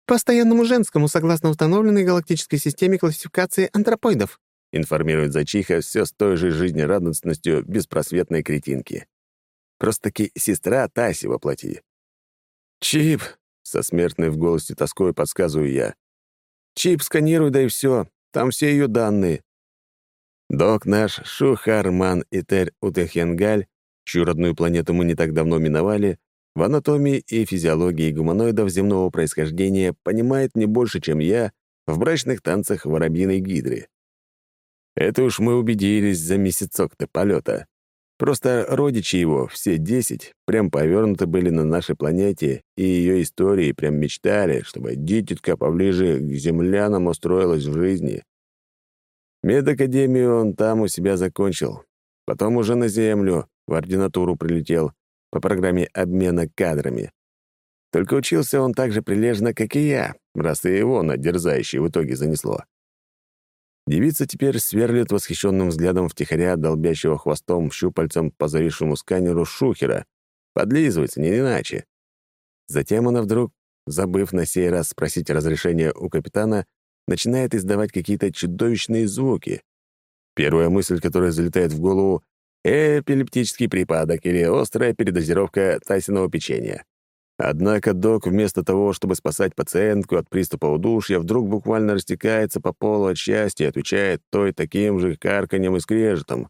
Постоянному женскому, согласно установленной галактической системе классификации антропоидов», информирует зайчиха все с той же жизнерадостностью беспросветной кретинки. Просто-таки сестра Таси воплоти. «Чип!» — со смертной в голосе тоской подсказываю я. «Чип сканируй, да и все. Там все ее данные». Док наш Шухарман Итер Утехенгаль, чью родную планету мы не так давно миновали, в анатомии и физиологии гуманоидов земного происхождения понимает не больше, чем я в брачных танцах воробьиной гидры. Это уж мы убедились за месяцок-то полета. Просто родичи его, все десять, прям повернуты были на нашей планете, и ее истории прям мечтали, чтобы дитятка поближе к землянам устроилась в жизни. Медакадемию он там у себя закончил. Потом уже на Землю, в ординатуру прилетел, по программе обмена кадрами. Только учился он так же прилежно, как и я, раз и его на дерзающий в итоге занесло. Девица теперь сверлит восхищенным взглядом втихаря долбящего хвостом щупальцем по зависшему сканеру шухера. Подлизывается, не иначе. Затем она вдруг, забыв на сей раз спросить разрешения у капитана, начинает издавать какие-то чудовищные звуки. Первая мысль, которая залетает в голову — эпилептический припадок или острая передозировка Тайсиного печенья. Однако док вместо того, чтобы спасать пациентку от приступа удушья, вдруг буквально растекается по полу от счастья и отвечает той таким же карканьем и скрежетом.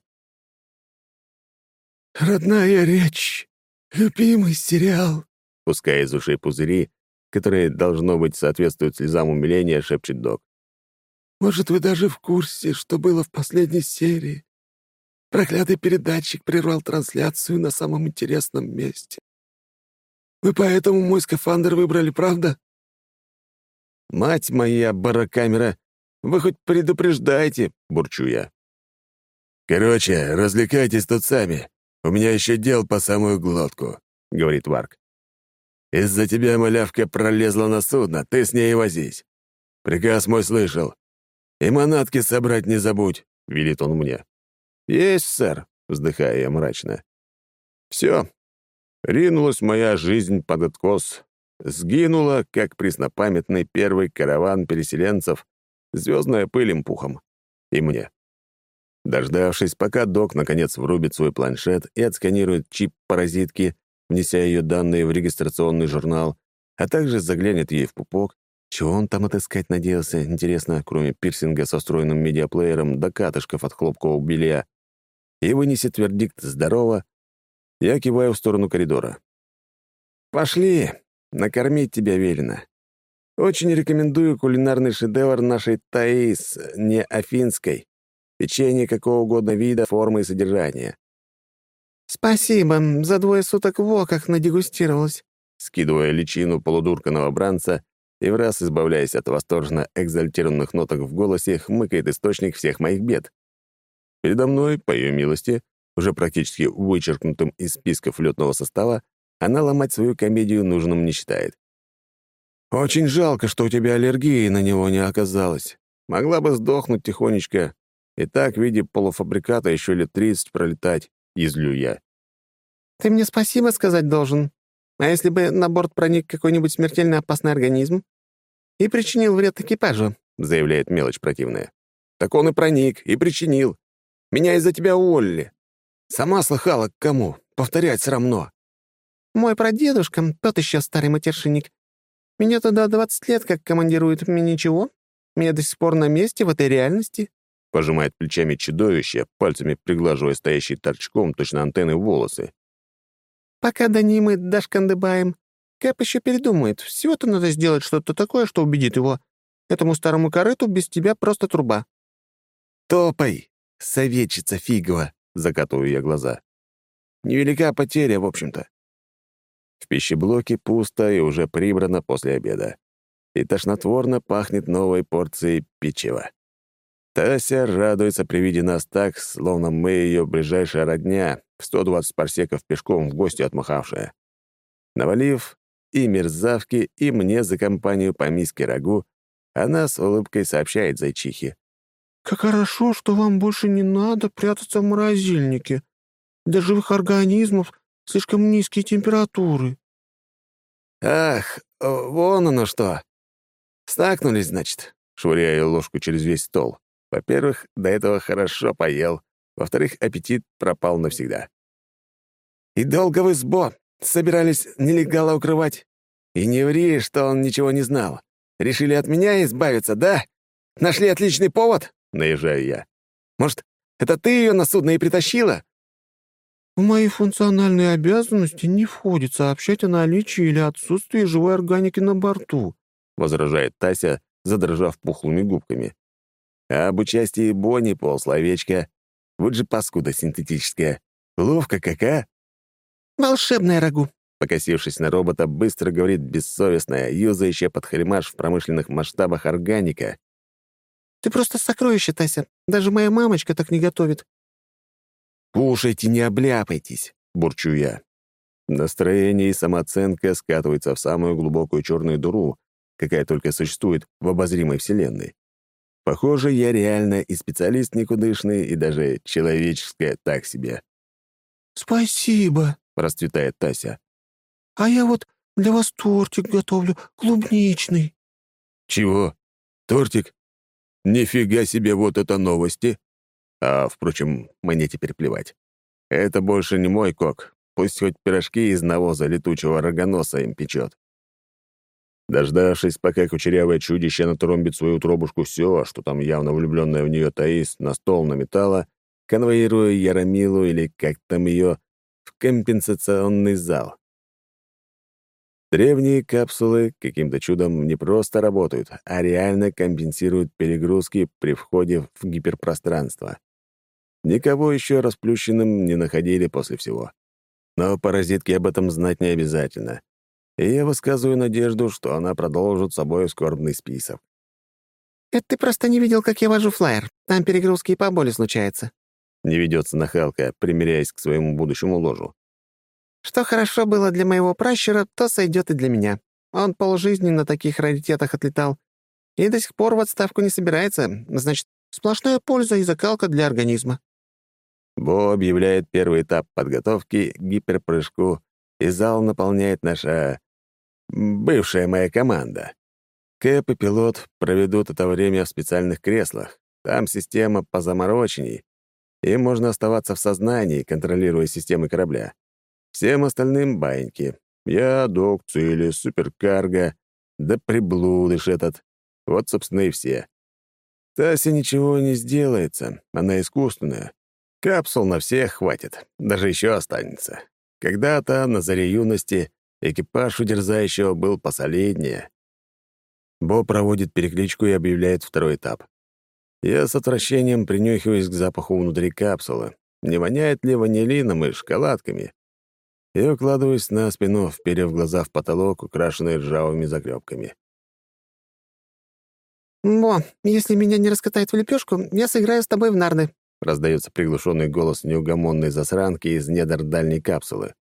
«Родная речь, любимый сериал», пуская из ушей пузыри, которые, должно быть, соответствуют слезам умиления, шепчет док. «Может, вы даже в курсе, что было в последней серии? Проклятый передатчик прервал трансляцию на самом интересном месте. Вы поэтому мой скафандр выбрали, правда?» «Мать моя барокамера, вы хоть предупреждайте», — бурчу я. «Короче, развлекайтесь тут сами. У меня еще дел по самую глотку», — говорит Варк. «Из-за тебя малявка пролезла на судно, ты с ней и возись. Приказ мой слышал. И манатки собрать не забудь», — велит он мне. «Есть, сэр», — вздыхаю я мрачно. «Все. Ринулась моя жизнь под откос. Сгинула, как преснопамятный первый караван переселенцев, звездная пыль им пухом. И мне». Дождавшись, пока док наконец врубит свой планшет и отсканирует чип паразитки, внеся ее данные в регистрационный журнал, а также заглянет ей в пупок, чего он там отыскать надеялся, интересно, кроме пирсинга со встроенным медиаплеером до катышков от хлопкового белья, и вынесет вердикт «здорово», я киваю в сторону коридора. «Пошли, накормить тебя велено. Очень рекомендую кулинарный шедевр нашей Таис, не афинской. Печенье какого угодно вида, формы и содержания». «Спасибо, за двое суток во как надегустировалась», скидывая личину полудурка новобранца и в раз избавляясь от восторженно экзальтированных ноток в голосе, хмыкает источник всех моих бед. Передо мной, по ее милости, уже практически вычеркнутым из списков летного состава, она ломать свою комедию нужным не считает. «Очень жалко, что у тебя аллергии на него не оказалось. Могла бы сдохнуть тихонечко, и так в виде полуфабриката еще лет тридцать пролетать», — язвлю я. «Ты мне спасибо сказать должен. А если бы на борт проник какой-нибудь смертельно опасный организм и причинил вред экипажу?» — заявляет мелочь противная. «Так он и проник, и причинил. Меня из-за тебя уволили. Сама слыхала, к кому. Повторять срамно». «Мой прадедушка, тот еще старый матершинник. Меня туда двадцать лет как командирует. Мне ничего. Меня до сих пор на месте в этой реальности». Пожимает плечами чудовище, пальцами приглаживая стоящие торчком точно антенны волосы. «Пока до ней мы дошкандыбаем. Кэп еще передумает. Всего-то надо сделать что-то такое, что убедит его. Этому старому корыту без тебя просто труба». «Топай, советчица фигова!» — закатываю я глаза. «Невелика потеря, в общем-то». В пищеблоке пусто и уже прибрано после обеда. И тошнотворно пахнет новой порцией печива. Тася радуется при виде нас так, словно мы ее ближайшая родня, в сто двадцать парсеков пешком в гости отмахавшая. Навалив и мерзавки, и мне за компанию по миске рагу, она с улыбкой сообщает зайчихе. «Как хорошо, что вам больше не надо прятаться в морозильнике. Для живых организмов слишком низкие температуры». «Ах, вон оно что! «Стакнулись, значит?» — швыряю ложку через весь стол. Во-первых, до этого хорошо поел. Во-вторых, аппетит пропал навсегда. «И долго вы, сбо, собирались нелегала укрывать? И не ври, что он ничего не знал. Решили от меня избавиться, да? Нашли отличный повод?» — наезжаю я. «Может, это ты ее на судно и притащила?» В мои функциональные обязанности не входит сообщать о наличии или отсутствии живой органики на борту», — возражает Тася, задрожав пухлыми губками. А об участии Бонни полсловечка. Вот же паскуда синтетическая. Ловко кака. «Волшебное рагу», — покосившись на робота, быстро говорит бессовестная, юзающая под хремаш в промышленных масштабах органика. «Ты просто сокровище, Тася. Даже моя мамочка так не готовит». «Кушайте, не обляпайтесь», — бурчу я. Настроение и самооценка скатываются в самую глубокую черную дыру, какая только существует в обозримой вселенной. Похоже, я реально и специалист никудышный, и даже человеческое так себе. «Спасибо», — расцветает Тася. «А я вот для вас тортик готовлю, клубничный». «Чего? Тортик? Нифига себе, вот это новости!» А, впрочем, мне теперь плевать. Это больше не мой кок. Пусть хоть пирожки из навоза летучего рогоноса им печет. Дождавшись, пока кучерявое чудище натромбит свою утробушку все, что там явно влюбленная в нее Таис на стол наметала, конвоируя Яромилу или как там ее в компенсационный зал. Древние капсулы каким-то чудом не просто работают, а реально компенсируют перегрузки при входе в гиперпространство. Никого еще расплющенным не находили после всего. Но паразитке об этом знать не обязательно. И я высказываю надежду, что она продолжит собой скорбный список. «Это ты просто не видел, как я вожу флайер. Там перегрузки и поболи случаются». Не ведется нахалка, примиряясь к своему будущему ложу. «Что хорошо было для моего пращура, то сойдет и для меня. Он полжизни на таких раритетах отлетал. И до сих пор в отставку не собирается. Значит, сплошная польза и закалка для организма». Бо объявляет первый этап подготовки к гиперпрыжку, и зал наполняет наша... бывшая моя команда. Кэп и пилот проведут это время в специальных креслах. Там система позамороченней, и можно оставаться в сознании, контролируя системы корабля. Всем остальным — баиньки. Я, док, Цили, суперкарго, да приблудыш этот. Вот, собственно, и все. Тася ничего не сделается, она искусственная. Капсул на всех хватит, даже еще останется. Когда-то, на заре юности, экипаж у дерзающего был посолиднее. Бо проводит перекличку и объявляет второй этап. Я с отвращением принюхиваюсь к запаху внутри капсулы. Не воняет ли ванилином и шоколадками? И укладываюсь на спину, вперев глаза в потолок, украшенный ржавыми заклепками. «Бо, если меня не раскатает в лепешку, я сыграю с тобой в нарды», — раздается приглушенный голос неугомонной засранки из недр дальней капсулы.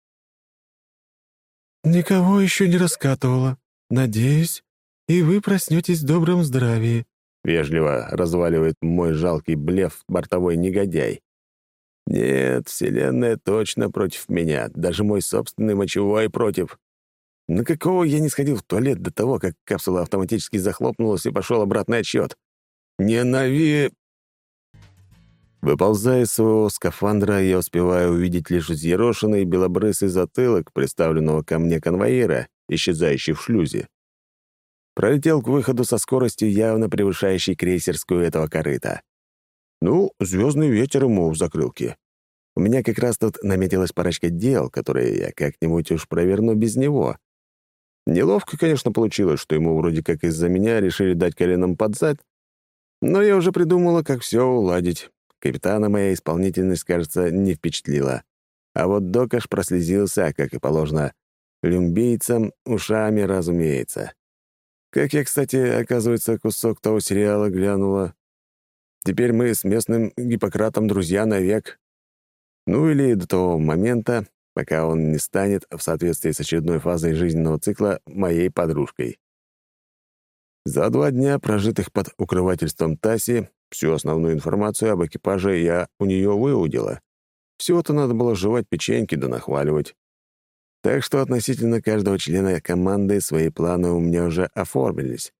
«Никого еще не раскатывала. Надеюсь, и вы проснетесь в добром здравии», — вежливо разваливает мой жалкий блеф бортовой негодяй. «Нет, Вселенная точно против меня, даже мой собственный мочевой против. На какого я не сходил в туалет до того, как капсула автоматически захлопнулась и пошел обратный отсчет? Ненави...» Выползая из своего скафандра, я успеваю увидеть лишь взъерошенный белобрысый затылок представленного ко мне конвоира, исчезающий в шлюзе. Пролетел к выходу со скоростью, явно превышающей крейсерскую этого корыта. Ну, звездный ветер ему в закрылке. У меня как раз тут наметилась парочка дел, которые я как-нибудь уж проверну без него. Неловко, конечно, получилось, что ему вроде как из-за меня решили дать коленом под зад, но я уже придумала, как все уладить. Капитана моя исполнительность, кажется, не впечатлила. А вот док аж прослезился, как и положено, люмбийцам ушами, разумеется. Как я, кстати, оказывается, кусок того сериала глянула. Теперь мы с местным Гиппократом друзья навек. Ну или до того момента, пока он не станет, в соответствии с очередной фазой жизненного цикла, моей подружкой. За два дня, прожитых под укрывательством Таси, всю основную информацию об экипаже я у нее выудила. Всего-то надо было жевать печеньки да нахваливать. Так что относительно каждого члена команды свои планы у меня уже оформились.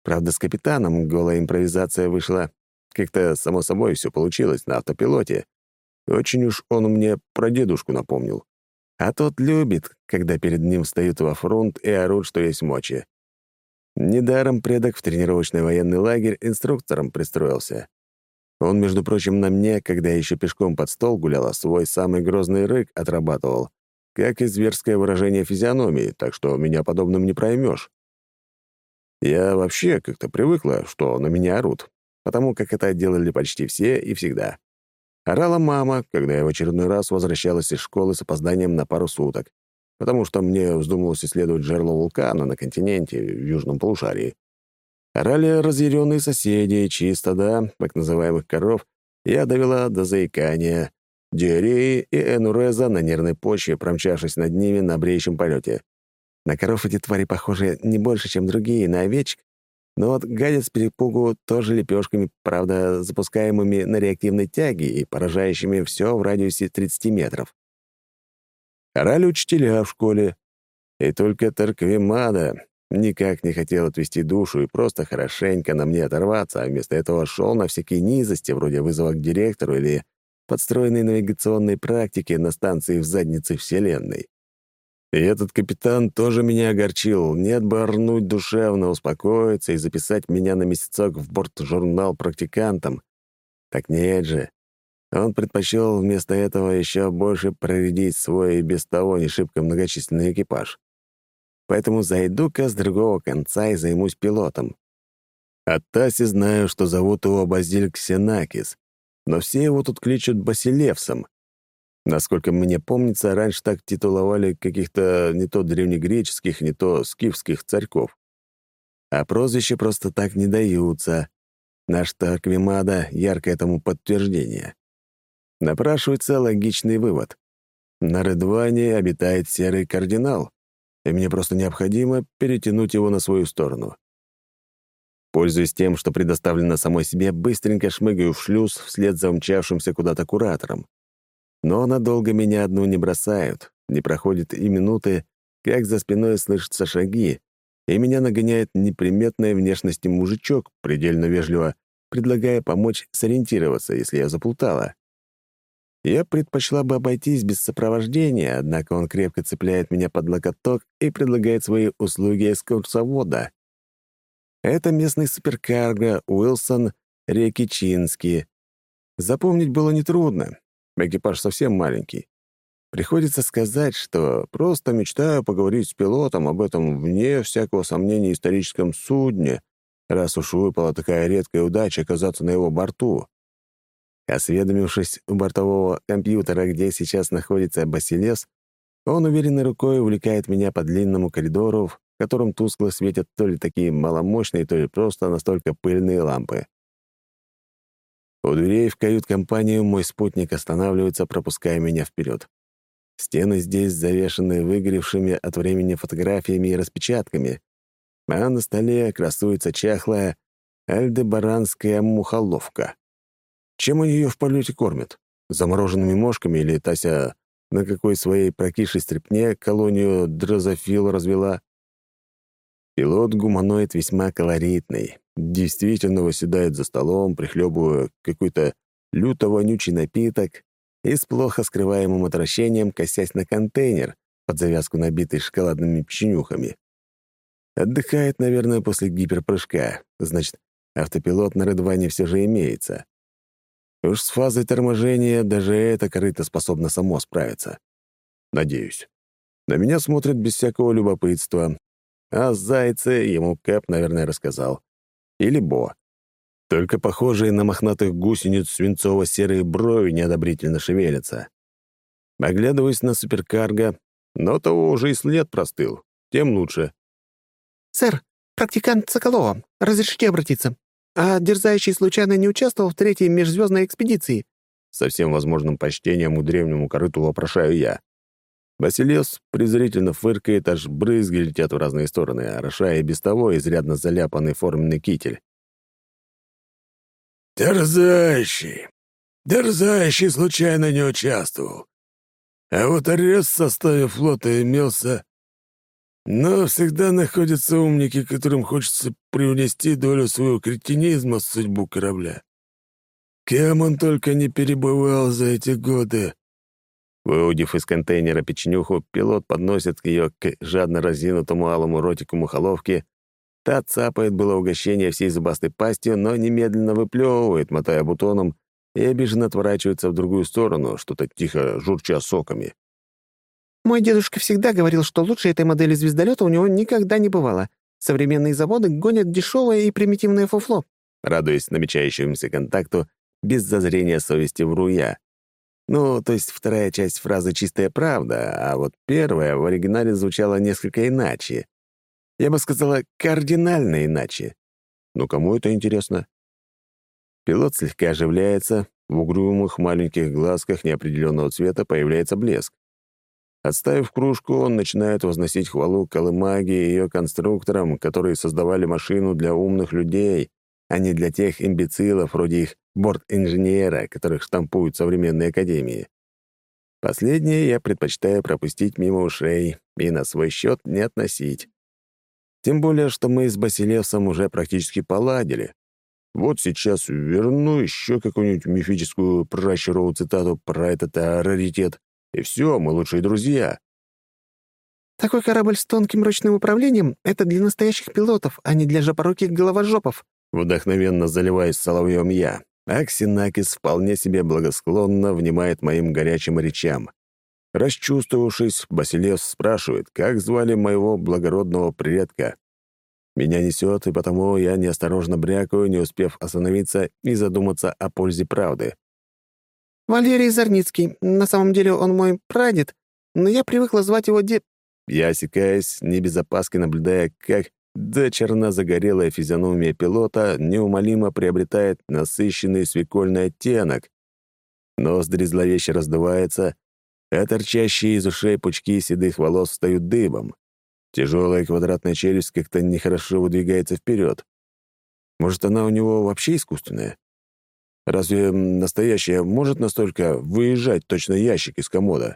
Правда, с капитаном голая импровизация вышла. Как-то само собой все получилось на автопилоте. Очень уж он мне про дедушку напомнил. А тот любит, когда перед ним встают во фронт и орут, что есть мочи. Недаром предок в тренировочный военный лагерь инструктором пристроился. Он, между прочим, на мне, когда я еще пешком под стол гуляла, свой самый грозный рык отрабатывал, как и зверское выражение физиономии, так что меня подобным не проймешь. Я вообще как-то привыкла, что на меня орут, потому как это делали почти все и всегда. Орала мама, когда я в очередной раз возвращалась из школы с опозданием на пару суток, потому что мне вздумалось исследовать жерло вулкана на континенте, в южном полушарии. Орали разъяренные соседи, чьи стада, так называемых коров, я довела до заикания, диареи и энуреза на нервной почве, промчавшись над ними на бреющем полете. На коров эти твари похожи не больше, чем другие, на овечек, но вот гадят с перепугу тоже лепешками, правда, запускаемыми на реактивной тяге и поражающими все в радиусе тридцати метров. Орали учителя в школе, и только Тарквимада никак не хотел отвести душу и просто хорошенько на мне оторваться, а вместо этого шел на всякие низости, вроде вызова к директору или подстроенной навигационной практики на станции в заднице Вселенной. И этот капитан тоже меня огорчил. Нет бы орнуть душевно, успокоиться и записать меня на месяцок в бортжурнал практикантом. Так нет же. Он предпочел вместо этого еще больше проредить свой и без того не шибко многочисленный экипаж. Поэтому зайду-ка с другого конца и займусь пилотом. От Таси знаю, что зовут его Базиль Ксенакис, но все его тут кличут Басилевсом. Насколько мне помнится, раньше так титуловали каких-то не то древнегреческих, не то скифских царьков. А прозвища просто так не даются. Наш Тарквимада — яркое тому подтверждение. Напрашивается логичный вывод. На Редване обитает серый кардинал, и мне просто необходимо перетянуть его на свою сторону. Пользуясь тем, что предоставлено самой себе, быстренько шмыгаю в шлюз вслед за умчавшимся куда-то куратором. Но надолго меня одну не бросают, не проходит и минуты, как за спиной слышатся шаги, и меня нагоняет неприметной внешности мужичок, предельно вежливо предлагая помочь сориентироваться, если я заплутала. Я предпочла бы обойтись без сопровождения, однако он крепко цепляет меня под локоток и предлагает свои услуги экскурсовода. Это местный суперкарго Уилсон Рекичинский. Запомнить было нетрудно. Экипаж совсем маленький. Приходится сказать, что просто мечтаю поговорить с пилотом об этом вне всякого сомнения историческом судне, раз уж выпала такая редкая удача оказаться на его борту. Осведомившись у бортового компьютера, где сейчас находится Басилевс, он уверенной рукой увлекает меня по длинному коридору, в котором тускло светят то ли такие маломощные, то ли просто настолько пыльные лампы. У дверей в кают-компанию мой спутник останавливается, пропуская меня вперед. Стены здесь завешаны выгоревшими от времени фотографиями и распечатками, а на столе красуется чахлая альдебаранская мухоловка. Чем они ее в полете кормят? Замороженными мошками или Тася на какой своей прокисшей стряпне колонию дрозофил развела? Пилот-гуманоид весьма колоритный. Действительно восседает за столом, прихлебывая какой-то люто-вонючий напиток и с плохо скрываемым отвращением косясь на контейнер, под завязку набитый шоколадными печенюхами. Отдыхает, наверное, после гиперпрыжка. Значит, автопилот на Редване все же имеется. Уж с фазой торможения даже это корыто способно само справиться. Надеюсь. На меня смотрят без всякого любопытства. А зайце ему Кэп, наверное, рассказал. Или Бо. Только похожие на мохнатых гусениц свинцово-серые брови неодобрительно шевелятся. Оглядываюсь на суперкарго, но того уже и след простыл. Тем лучше. «Сэр, практикант Соколова, разрешите обратиться? А дерзающий случайно не участвовал в третьей межзвездной экспедиции?» Со всем возможным почтением у древнему корыту вопрошаю я. Василевс презрительно фыркает, аж брызги летят в разные стороны, орошая и без того изрядно заляпанный форменный китель. «Дерзающий! Дерзающий случайно не участвовал. А вот арест в составе флота имелся...» Но всегда находятся умники, которым хочется привнести долю своего кретинизма в судьбу корабля. Кем он только не перебывал за эти годы. Выудив из контейнера печенюху, пилот подносит ее к жадно разинутому алому ротику мухоловки. Та цапает было угощение всей зубастой пастью, но немедленно выплевывает, мотая бутоном, и обиженно отворачивается в другую сторону, что-то тихо журча соками. Мой дедушка всегда говорил, что лучше этой модели звездолета у него никогда не бывало. Современные заводы гонят дешевое и примитивное фуфло. Радуясь намечающемуся контакту, без зазрения совести вру я. Ну, то есть вторая часть фразы «чистая правда», а вот первая в оригинале звучала несколько иначе. Я бы сказала, кардинально иначе. Ну, кому это интересно? Пилот слегка оживляется, в угрюмых маленьких глазках неопределенного цвета появляется блеск. Отставив кружку, он начинает возносить хвалу Колымаге и ее конструкторам, которые создавали машину для умных людей, а не для тех имбецилов, вроде их борт-инженера, которых штампуют современные академии. Последнее я предпочитаю пропустить мимо ушей и на свой счет не относить. Тем более, что мы с Басилевсом уже практически поладили. Вот сейчас верну еще какую-нибудь мифическую пращурову цитату про этот а, раритет, и все, мы лучшие друзья. Такой корабль с тонким ручным управлением — это для настоящих пилотов, а не для жопоруких головожопов. Вдохновенно заливаясь соловьем я, а Ксенакис вполне себе благосклонно внимает моим горячим речам. Расчувствовавшись, Басилевс спрашивает, как звали моего благородного предка. Меня несет, и потому я неосторожно брякаю, не успев остановиться и задуматься о пользе правды. Валерий Зарницкий. На самом деле он мой прадед, но я привыкла звать его дед. Я осекаюсь, не без опаски наблюдая, как дочерно загорелая физиономия пилота неумолимо приобретает насыщенный свекольный оттенок. Ноздри зловеще раздуваются, а торчащие из ушей пучки седых волос встают дыбом. Тяжелая квадратная челюсть как-то нехорошо выдвигается вперед. Может, она у него вообще искусственная? Разве настоящая может настолько выезжать точно ящик из комода?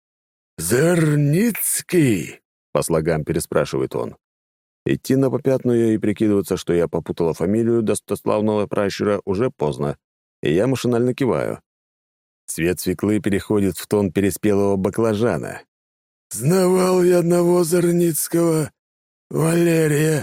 «Зарницкий!» — по слогам переспрашивает он. Идти на попятную и прикидываться, что я попутала фамилию достославного пращура, уже поздно, и я машинально киваю. Цвет свеклы переходит в тон переспелого баклажана. «Знавал я одного Зарницкого, Валерия.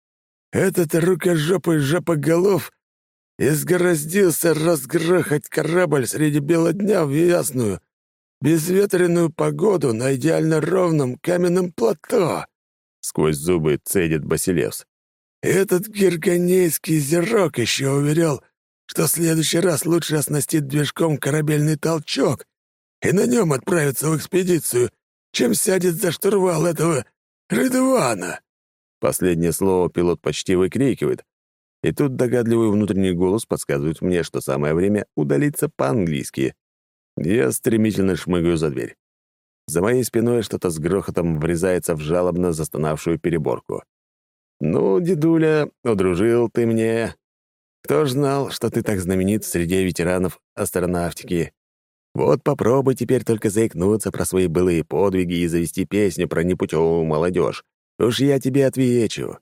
Этот рукожопый жопоголов изгородился разгрохать корабль среди бела дня в ясную, безветренную погоду на идеально ровном каменном плато», — сквозь зубы цедит Басилевс. «Этот гирганейский зерок еще уверял, что в следующий раз лучше оснастить движком корабельный толчок и на нем отправиться в экспедицию, чем сядет за штурвал этого Рыдвана». Последнее слово пилот почти выкрикивает, и тут догадливый внутренний голос подсказывает мне, что самое время удалиться по-английски. Я стремительно шмыгаю за дверь. За моей спиной что-то с грохотом врезается в жалобно застонавшую переборку. «Ну, дедуля, удружил ты мне. Кто ж знал, что ты так знаменит среди ветеранов астронавтики? Вот попробуй теперь только заикнуться про свои былые подвиги и завести песню про непутевую молодежь. Уж я тебе отвечу».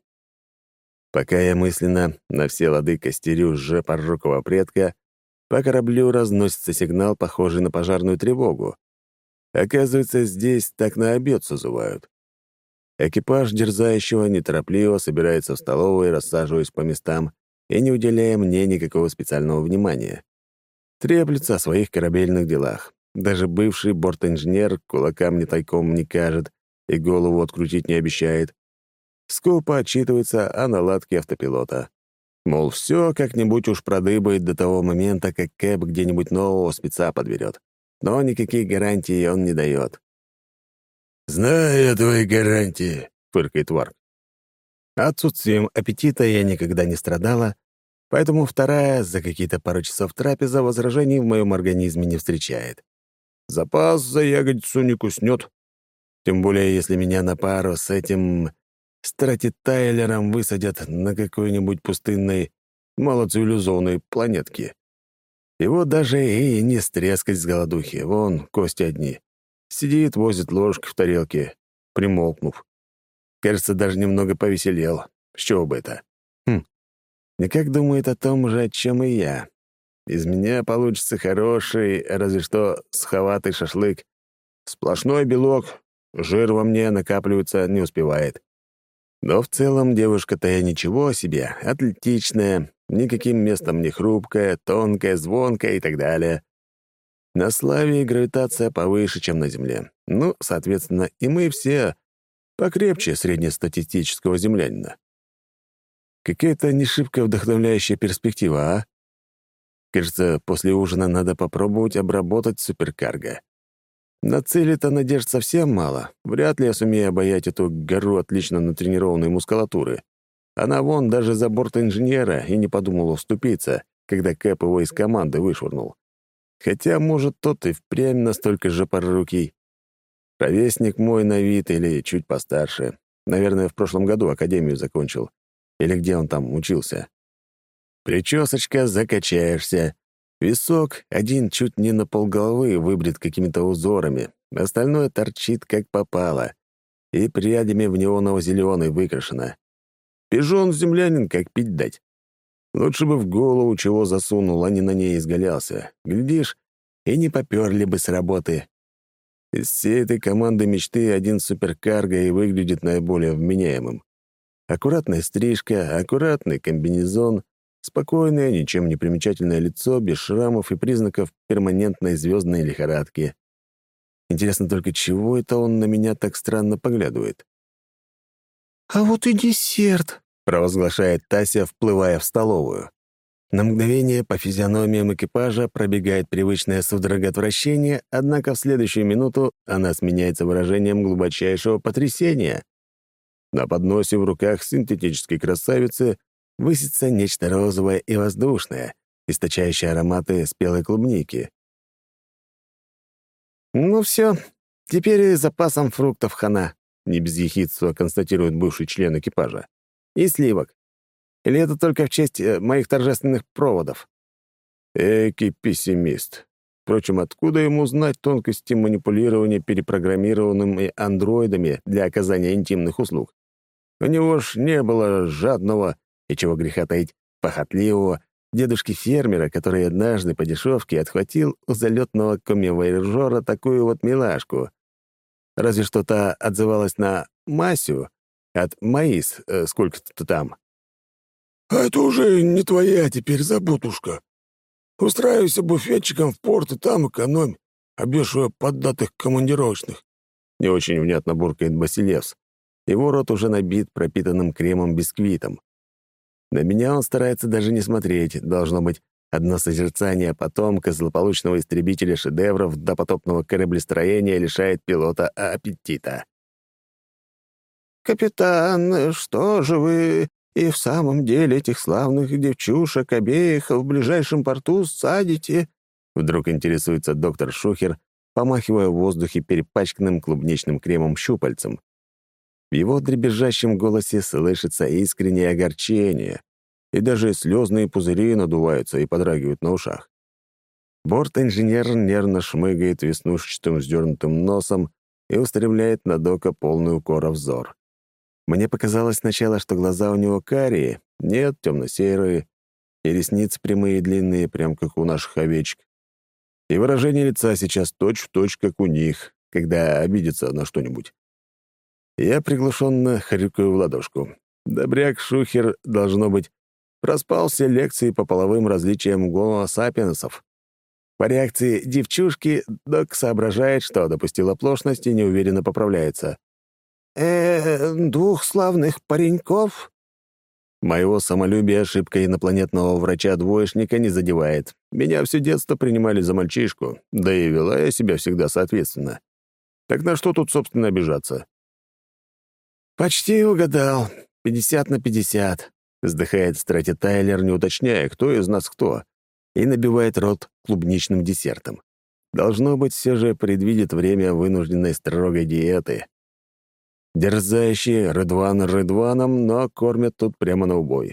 Пока я мысленно на все лады костерю жопорукого предка, по кораблю разносится сигнал, похожий на пожарную тревогу. Оказывается, здесь так на обед созывают. Экипаж дерзающего неторопливо собирается в столовой, рассаживаясь по местам и не уделяя мне никакого специального внимания. Треплется о своих корабельных делах. Даже бывший бортинженер кулакам мне тайком не кажет и голову открутить не обещает. Скупо отчитывается о наладке автопилота. Мол, все как-нибудь уж продыбает до того момента, как Кэп где-нибудь нового спеца подберет. Но никаких гарантий он не дает. «Знаю я твои гарантии», — фыркает Варк. Отсутствием аппетита я никогда не страдала, поэтому вторая за какие-то пару часов трапеза возражений в моем организме не встречает. Запас за ягодицу не куснет. Тем более, если меня на пару с этим стратитайлером высадят на какой-нибудь пустынной, малоцивилизованной планетке. Его даже и не стрескать с голодухи, вон кости одни. Сидит, возит ложки в тарелке, примолкнув. Кажется, даже немного повеселел. С чего бы это? Хм. Никак думает о том же, о чем и я. Из меня получится хороший, разве что сховатый шашлык. Сплошной белок, жир во мне накапливаться не успевает. Но в целом девушка-то я ничего о себе, атлетичная, никаким местом не хрупкая, тонкая, звонкая и так далее. На славе гравитация повыше, чем на Земле. Ну, соответственно, и мы все покрепче среднестатистического землянина. Какая-то не шибко вдохновляющая перспектива, а? Кажется, после ужина надо попробовать обработать суперкарго. На цели-то надежд совсем мало. Вряд ли я сумею обаять эту гору отлично натренированной мускулатуры. Она вон даже за борт инженера и не подумала уступиться, когда Кэп его из команды вышвырнул. Хотя, может, тот и впрямь настолько же порукий. Ровесник мой на вид или чуть постарше. Наверное, в прошлом году академию закончил. Или где он там учился. Причесочка, закачаешься. Висок один чуть не на полголовы выбрит какими-то узорами. Остальное торчит как попало. И прядями в неоново-зеленый выкрашено. Пижон-землянин, как пить дать. Лучше бы в голову чего засунул, а не на ней изгалялся. Глядишь, и не поперли бы с работы. Из всей этой команды мечты один суперкарго и выглядит наиболее вменяемым. Аккуратная стрижка, аккуратный комбинезон, спокойное, ничем не примечательное лицо, без шрамов и признаков перманентной звездной лихорадки. Интересно только, чего это он на меня так странно поглядывает? «А вот и десерт», — провозглашает Тася, вплывая в столовую. На мгновение по физиономиям экипажа пробегает привычное судорогоотвращение, однако в следующую минуту она сменяется выражением глубочайшего потрясения. На подносе в руках синтетической красавицы высится нечто розовое и воздушное, источающее ароматы спелой клубники. «Ну все, теперь и запасом фруктов хана», — не без ехидства констатирует бывший член экипажа. «И сливок. Или это только в честь э, моих торжественных проводов?» Эки пессимист. Впрочем, откуда ему знать тонкости манипулирования перепрограммированными андроидами для оказания интимных услуг? У него ж не было жадного, и чего греха таить, похотливого дедушки-фермера, который однажды по дешевке отхватил у залетного коми-вояжера такую вот милашку. Разве что та отзывалась на Масю от Маис, э, сколько-то там. «А это уже не твоя теперь заботушка. Устраивайся буфетчиком в порт и там экономь, обвешивая поддатых командировочных». Не очень внятно буркает Басилевс. Его рот уже набит пропитанным кремом-бисквитом. На меня он старается даже не смотреть. Должно быть, одно созерцание потомка злополучного истребителя шедевров допотопного кораблестроения лишает пилота аппетита. «Капитан, что же вы и в самом деле этих славных девчушек обеих в ближайшем порту садите?» Вдруг интересуется доктор Шухер, помахивая в воздухе перепачканным клубничным кремом щупальцем. В его дребезжащем голосе слышится искреннее огорчение, и даже слезные пузыри надуваются и подрагивают на ушах. Борт-инженер нервно шмыгает веснушчатым вздернутым носом и устремляет на Дока полный укора взор. Мне показалось сначала, что глаза у него карие, нет, темно-серые, и ресницы прямые и длинные, прям как у наших овечек. И выражение лица сейчас точь-в-точь, как у них, когда обидятся на что-нибудь. Я приглушенно хрюкаю в ладошку. Добряк Шухер, должно быть, проспал все лекции по половым различиям гомо-сапиенсов. По реакции девчушки док соображает, что допустил оплошность и неуверенно поправляется. э двух славных пареньков?» Моего самолюбия ошибка инопланетного врача-двоечника не задевает. Меня все детство принимали за мальчишку, да и вела я себя всегда соответственно. Так на что тут, собственно, обижаться? «Почти угадал. Пятьдесят на пятьдесят», — вздыхает в страте Тайлер, не уточняя, кто из нас кто, и набивает рот клубничным десертом. Должно быть, все же предвидит время вынужденной строгой диеты. Дерзающие Рыдван Рыдваном, но кормят тут прямо на убой.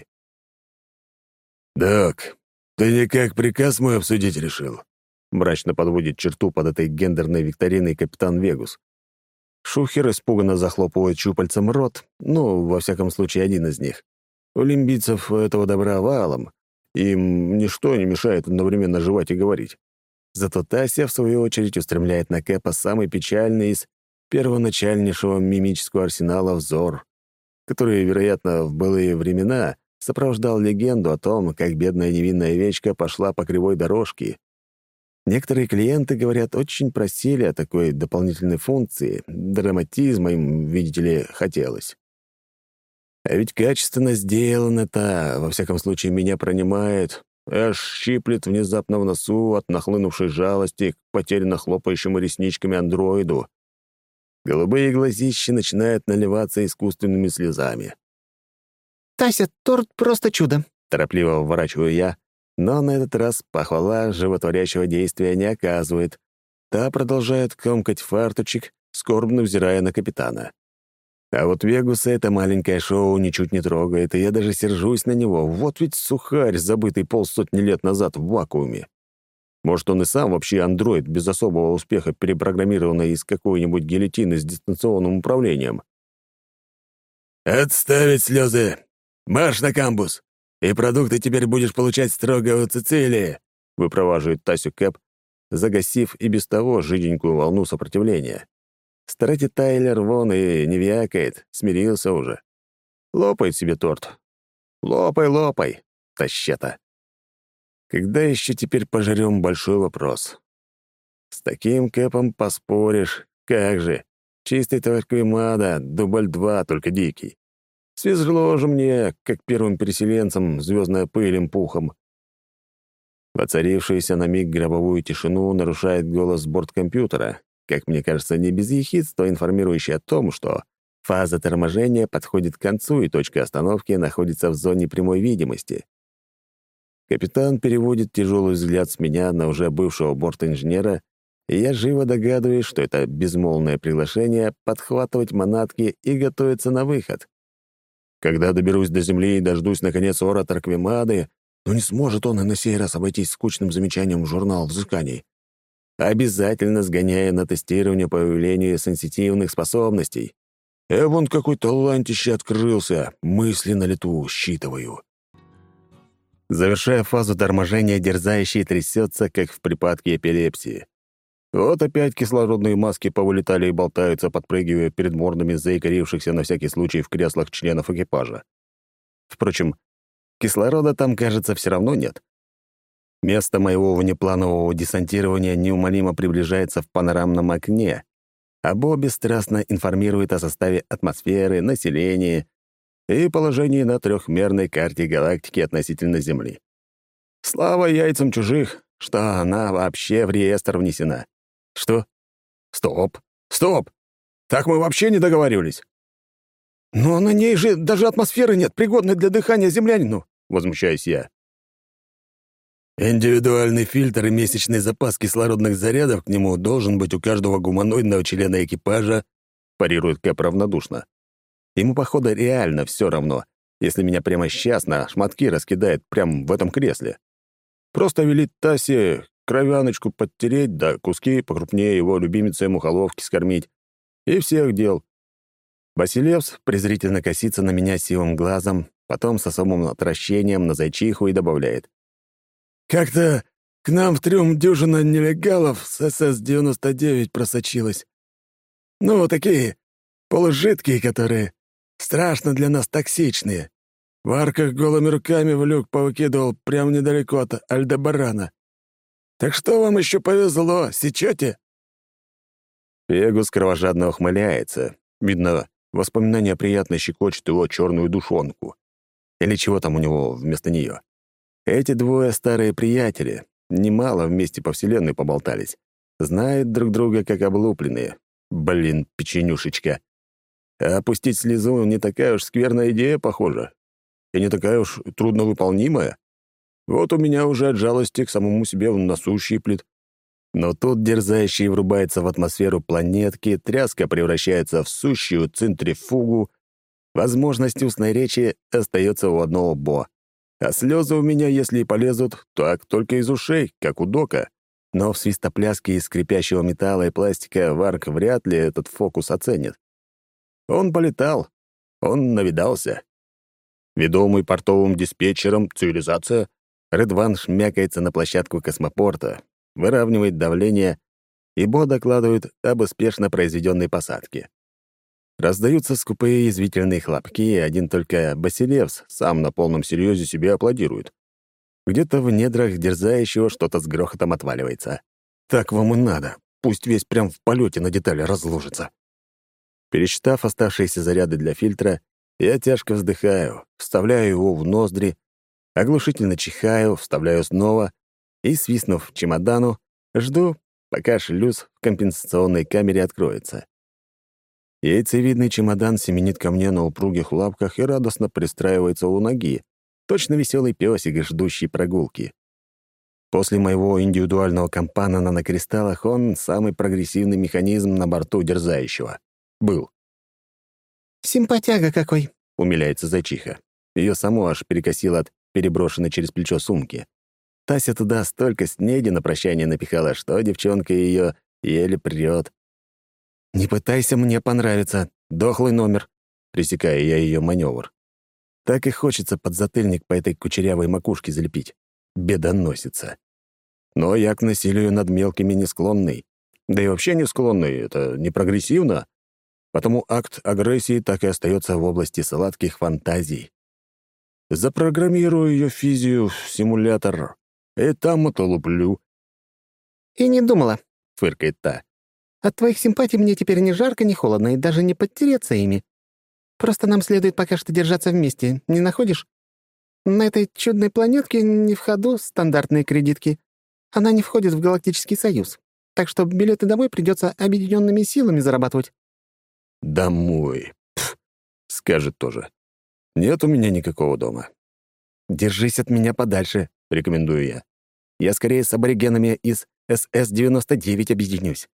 «Док, ты никак приказ мой обсудить решил?» Мрачно подводит черту под этой гендерной викториной капитан Вегус. Шухер испуганно захлопывает щупальцем рот, ну, во всяком случае, один из них. У лимбийцев этого добра валом, им ничто не мешает одновременно жевать и говорить. Зато Тася, в свою очередь, устремляет на Кэпа самый печальный из первоначальнейшего мимического арсенала взор, который, вероятно, в былые времена сопровождал легенду о том, как бедная невинная овечка пошла по кривой дорожке. Некоторые клиенты, говорят, очень просили о такой дополнительной функции, драматизма им, видите ли, хотелось. А ведь качественно сделано-то, во всяком случае, меня пронимает, аж щиплет внезапно в носу от нахлынувшей жалости к потерянно хлопающему ресничками андроиду. Голубые глазищи начинают наливаться искусственными слезами. «Тася, торт просто чудо!» — торопливо вворачиваю я, но на этот раз похвала животворящего действия не оказывает. Та продолжает комкать фарточек, скорбно взирая на капитана. А вот Вегуса это маленькое шоу ничуть не трогает, и я даже сержусь на него. Вот ведь сухарь, забытый полсотни лет назад в вакууме. Может, он и сам вообще андроид без особого успеха, перепрограммированный из какой-нибудь гильотины с дистанционным управлением. «Отставить слезы! Марш на камбус! И продукты теперь будешь получать строго у Цицилии!» — выпроваживает Тасю Кэп, загасив и без того жиденькую волну сопротивления. Старатель Тайлер вон и не вякает, смирился уже. Лопает себе торт. Лопай, лопай, тащета. Когда еще теперь пожрем — большой вопрос. С таким Кэпом поспоришь, как же. Чистый Тарквимада, дубль два, только дикий. Свезло же мне, как первым переселенцам, звездная пыль им пухом. Воцарившуюся на миг гробовую тишину нарушает голос борткомпьютера, как мне кажется, не без ехидства, информирующий о том, что фаза торможения подходит к концу, и точка остановки находится в зоне прямой видимости. Капитан переводит тяжелый взгляд с меня на уже бывшего бортинженера, и я живо догадываюсь, что это безмолвное приглашение подхватывать манатки и готовиться на выход. Когда доберусь до земли и дождусь, наконец, ора Тарквимады, но не сможет он и на сей раз обойтись скучным замечанием в журнал взысканий. Обязательно сгоняя на тестирование по выявлению сенситивных способностей. Э, вон какой талантище открылся, мысли на лету считываю. Завершая фазу торможения, дерзающий трясется, как в припадке эпилепсии. Вот опять кислородные маски повылетали и болтаются, подпрыгивая перед мордами заикарившихся на всякий случай в креслах членов экипажа. Впрочем, кислорода там, кажется, все равно нет. Место моего внепланового десантирования неумолимо приближается в панорамном окне, а Бобби страстно информирует о составе атмосферы, населении и положении на трехмерной карте галактики относительно Земли. Слава яйцам чужих, что она вообще в реестр внесена. Что? Стоп! Стоп! Так мы вообще не договаривались. «Но на ней же даже атмосферы нет, пригодной для дыхания землянину», — возмущаюсь я. «Индивидуальный фильтр и месячный запас кислородных зарядов к нему должен быть у каждого гуманоидного члена экипажа», — парирует Кэп равнодушно. Ему, походу, реально все равно, если меня прямо сейчас на шматки раскидает прямо в этом кресле. Просто велит Тасе кровяночку подтереть, да куски покрупнее его любимицы мухоловки скормить. И всех дел. Василевс презрительно косится на меня сивым глазом, потом с особым отвращением на зайчиху и добавляет. «Как-то к нам в трюм дюжина нелегалов с эс эс девяносто девять просочилась. Ну, такие полужидкие, которые страшно для нас токсичные. В арках голыми руками в люк повыкидывал прямо недалеко от Альдебарана. Так что вам еще повезло, сечете?» Пегус кровожадно ухмыляется. Видно, воспоминания приятно щекочут его черную душонку. Или чего там у него вместо нее. Эти двое старые приятели, немало вместе по вселенной поболтались. Знают друг друга как облупленные. Блин, печенюшечка. А опустить слезу не такая уж скверная идея, похоже. И не такая уж трудновыполнимая. Вот у меня уже от жалости к самому себе в носу щиплет. Но тут дерзающий врубается в атмосферу планетки, тряска превращается в сущую центрифугу, возможность устной речи остается у одного Бо. А слезы у меня, если и полезут, так только из ушей, как у Дока. Но в свистопляске из скрипящего металла и пластика Варк вряд ли этот фокус оценит. Он полетал, он навидался. Ведомый портовым диспетчером «Цивилизация», Редван шмякается на площадку космопорта, выравнивает давление, и Бо докладывает об успешно произведенной посадке. Раздаются скупые язвительные хлопки, и один только Басилевс сам на полном серьезе себе аплодирует. Где-то в недрах дерзающего что-то с грохотом отваливается. Так вам и надо. Пусть весь прям в полете на детали разложится. Пересчитав оставшиеся заряды для фильтра, я тяжко вздыхаю, вставляю его в ноздри, оглушительно чихаю, вставляю снова и, свистнув чемодану, жду, пока шлюз в компенсационной камере откроется. Яйцевидный чемодан семенит ко мне на упругих лапках и радостно пристраивается у ноги, точно веселый песик, ждущий прогулки. После моего индивидуального компана на кристаллах он самый прогрессивный механизм на борту дерзающего. Был. «Симпатяга какой!» — умиляется зайчиха. Ее само аж перекосило от переброшенной через плечо сумки. Тася туда столько снеди на прощание напихала, что девчонка ее еле прет. «Не пытайся мне понравиться. Дохлый номер», — пресекая я ее маневр. Так и хочется подзатыльник по этой кучерявой макушке залепить. Бедоносица. Но я к насилию над мелкими не склонный. Да и вообще не склонный, это не прогрессивно. Потому акт агрессии так и остается в области сладких фантазий. Запрограммирую ее физию в симулятор, и там отлуплю. «И не думала», — фыркает та. «От твоих симпатий мне теперь ни жарко, ни холодно, и даже не подтереться ими. Просто нам следует пока что держаться вместе, не находишь? На этой чудной планетке не в ходу стандартные кредитки. Она не входит в Галактический Союз. Так что билеты домой придется объединенными силами зарабатывать». «Домой». Пф, скажет тоже. «Нет у меня никакого дома». «Держись от меня подальше», — рекомендую я. «Я скорее с аборигенами из эс эс девяносто девять объединюсь».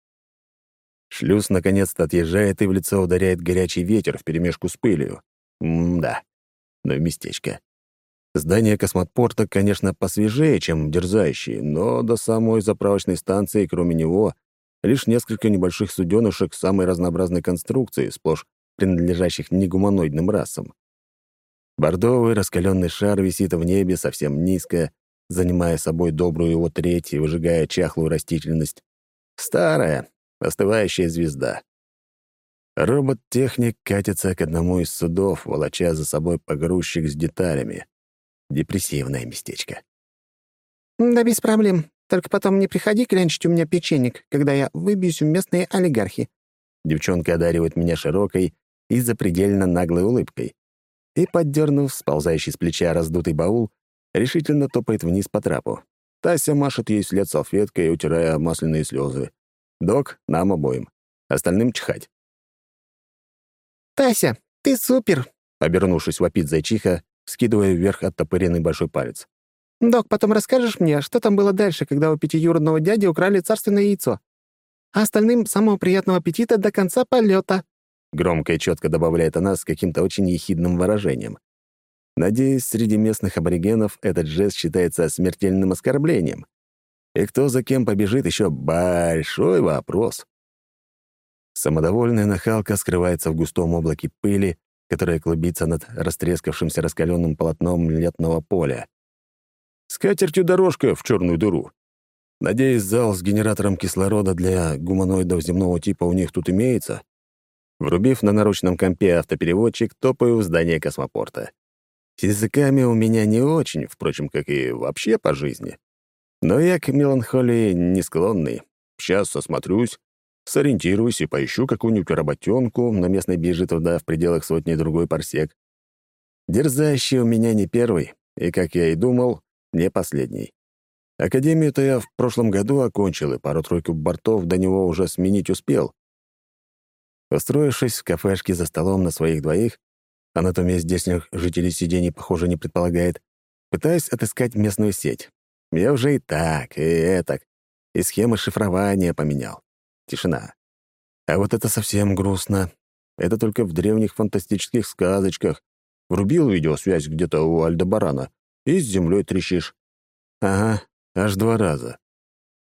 Шлюз наконец-то отъезжает, и в лицо ударяет горячий ветер вперемешку с пылью. М-да, ну и местечко. Здание космопорта, конечно, посвежее, чем дерзающие, но до самой заправочной станции, кроме него, лишь несколько небольших суденышек самой разнообразной конструкции, сплошь принадлежащих негуманоидным расам. Бордовый раскаленный шар висит в небе совсем низко, занимая собой добрую его треть и выжигая чахлую растительность. Старая, остывающая звезда. Робот-техник катится к одному из судов, волоча за собой погрузчик с деталями. Депрессивное местечко. «Да без проблем. Только потом не приходи клянчить у меня печенек, когда я выбьюсь в местные олигархи». Девчонка одаривает меня широкой и запредельно наглой улыбкой. И, поддернув сползающий с плеча раздутый баул, решительно топает вниз по трапу. Тася машет ей вслед салфеткой, утирая масляные слезы. Док нам обоим. Остальным чихать. «Тася, ты супер!» — обернувшись, вопит зайчиха, скидывая вверх оттопыренный большой палец. «Док, потом расскажешь мне, что там было дальше, когда у пятиюродного дяди украли царственное яйцо? А остальным самого приятного аппетита до конца полета!» Громко и четко добавляет она с каким-то очень ехидным выражением. Надеюсь, среди местных аборигенов этот жест считается смертельным оскорблением. И кто за кем побежит, еще большой вопрос. Самодовольная нахалка скрывается в густом облаке пыли, которое клубится над растрескавшимся раскаленным полотном летного поля. С катертью дорожка в черную дыру. Надеюсь, зал с генератором кислорода для гуманоидов земного типа у них тут имеется. Врубив на наручном компе автопереводчик, топаю в здание космопорта. С языками у меня не очень, впрочем, как и вообще по жизни. Но я к меланхолии не склонный. Сейчас осмотрюсь, сориентируюсь и поищу какую-нибудь работенку на местной бирже труда в пределах сотни-другой парсек. Дерзающий у меня не первый, и, как я и думал, не последний. Академию-то я в прошлом году окончил, и пару-тройку бортов до него уже сменить успел. Устроившись в кафешке за столом на своих двоих, анатомия здешних жителей сидений, похоже, не предполагает, пытаюсь отыскать местную сеть. Я уже и так, и этак, и схемы шифрования поменял. Тишина. А вот это совсем грустно. Это только в древних фантастических сказочках. Врубил видеосвязь где-то у Альдебарана и с землей трещишь. Ага, аж два раза.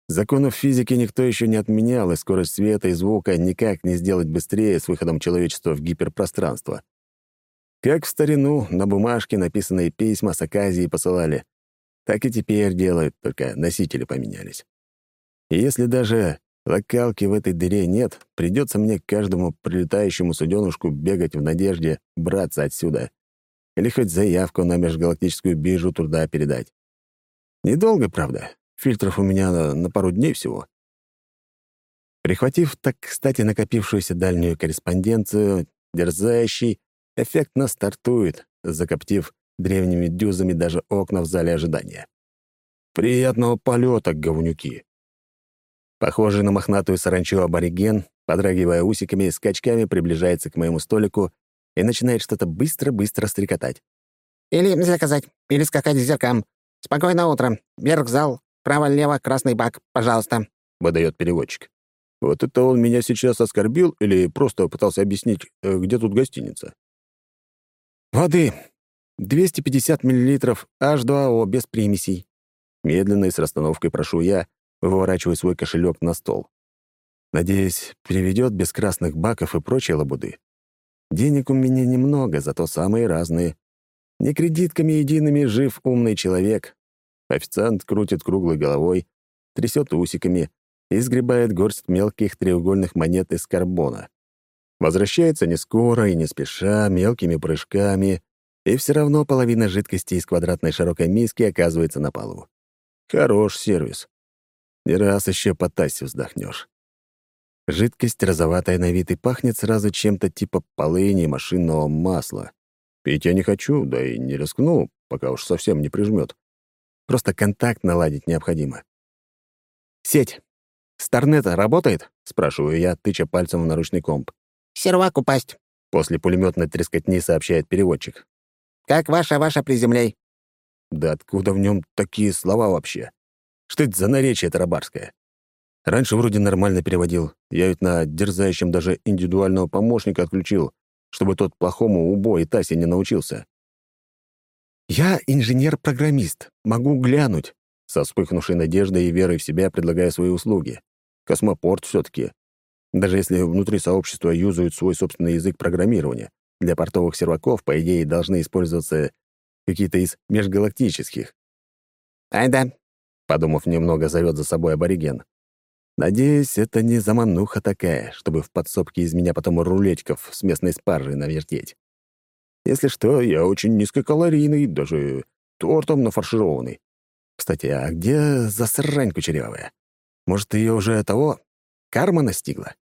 Законов физики никто еще не отменял, и скорость света и звука никак не сделать быстрее с выходом человечества в гиперпространство. Как в старину на бумажке написанные письма с Аказии посылали, так и теперь делают, только носители поменялись. И если даже локалки в этой дыре нет, придется мне к каждому прилетающему суденушку бегать в надежде браться отсюда. Или хоть заявку на межгалактическую биржу труда передать. Недолго, правда. Фильтров у меня на, на пару дней всего. Прихватив так, кстати, накопившуюся дальнюю корреспонденцию, дерзающий эффектно стартует, закоптив древними дюзами даже окна в зале ожидания. Приятного полета, говнюки! Похожий на мохнатую саранчу абориген, подрагивая усиками, скачками приближается к моему столику и начинает что-то быстро-быстро стрекотать. Или заказать, или скакать к зеркам. Спокойное утро. Вверх зал, право-лево, красный бак, пожалуйста», — выдает переводчик. Вот это он меня сейчас оскорбил или просто пытался объяснить, где тут гостиница? «Воды. двести пятьдесят миллилитров эйч два о без примесей». Медленно и с расстановкой прошу я, выворачивая свой кошелек на стол. Надеюсь, переведет без красных баков и прочей лабуды. Денег у меня немного, зато самые разные. Не кредитками едиными жив умный человек. Официант крутит круглой головой, трясет усиками и сгребает горсть мелких треугольных монет из карбона. Возвращается не скоро и не спеша, мелкими прыжками, и все равно половина жидкости из квадратной широкой миски оказывается на полу. Хорош сервис. Не раз еще по тасе вздохнешь. Жидкость розоватая на вид и пахнет сразу чем-то типа полыни машинного масла. Пить я не хочу, да и не рискну, пока уж совсем не прижмет. Просто контакт наладить необходимо. «Сеть. Старнета работает?» — спрашиваю я, тыча пальцем в наручный комп. «Сервак упасть», — после пулеметной трескотни сообщает переводчик. «Как ваша, ваша приземляй». Да откуда в нем такие слова вообще? Что это за наречие тарабарское? Раньше вроде нормально переводил. Я ведь на дерзающем даже индивидуального помощника отключил, чтобы тот плохому убо и тасе не научился. «Я инженер-программист. Могу глянуть», — со вспыхнувшей надеждой и верой в себя предлагаю свои услуги. Космопорт все-таки. Даже если внутри сообщества юзают свой собственный язык программирования, для портовых серваков, по идее, должны использоваться какие-то из межгалактических. «Ай да», — подумав немного, зовет за собой абориген. «Надеюсь, это не замануха такая, чтобы в подсобке из меня потом рулетиков с местной спаржей навертеть. Если что, я очень низкокалорийный, даже тортом нафаршированный. Кстати, а где засрань кучерявая? Может, ее уже того карма настигла?»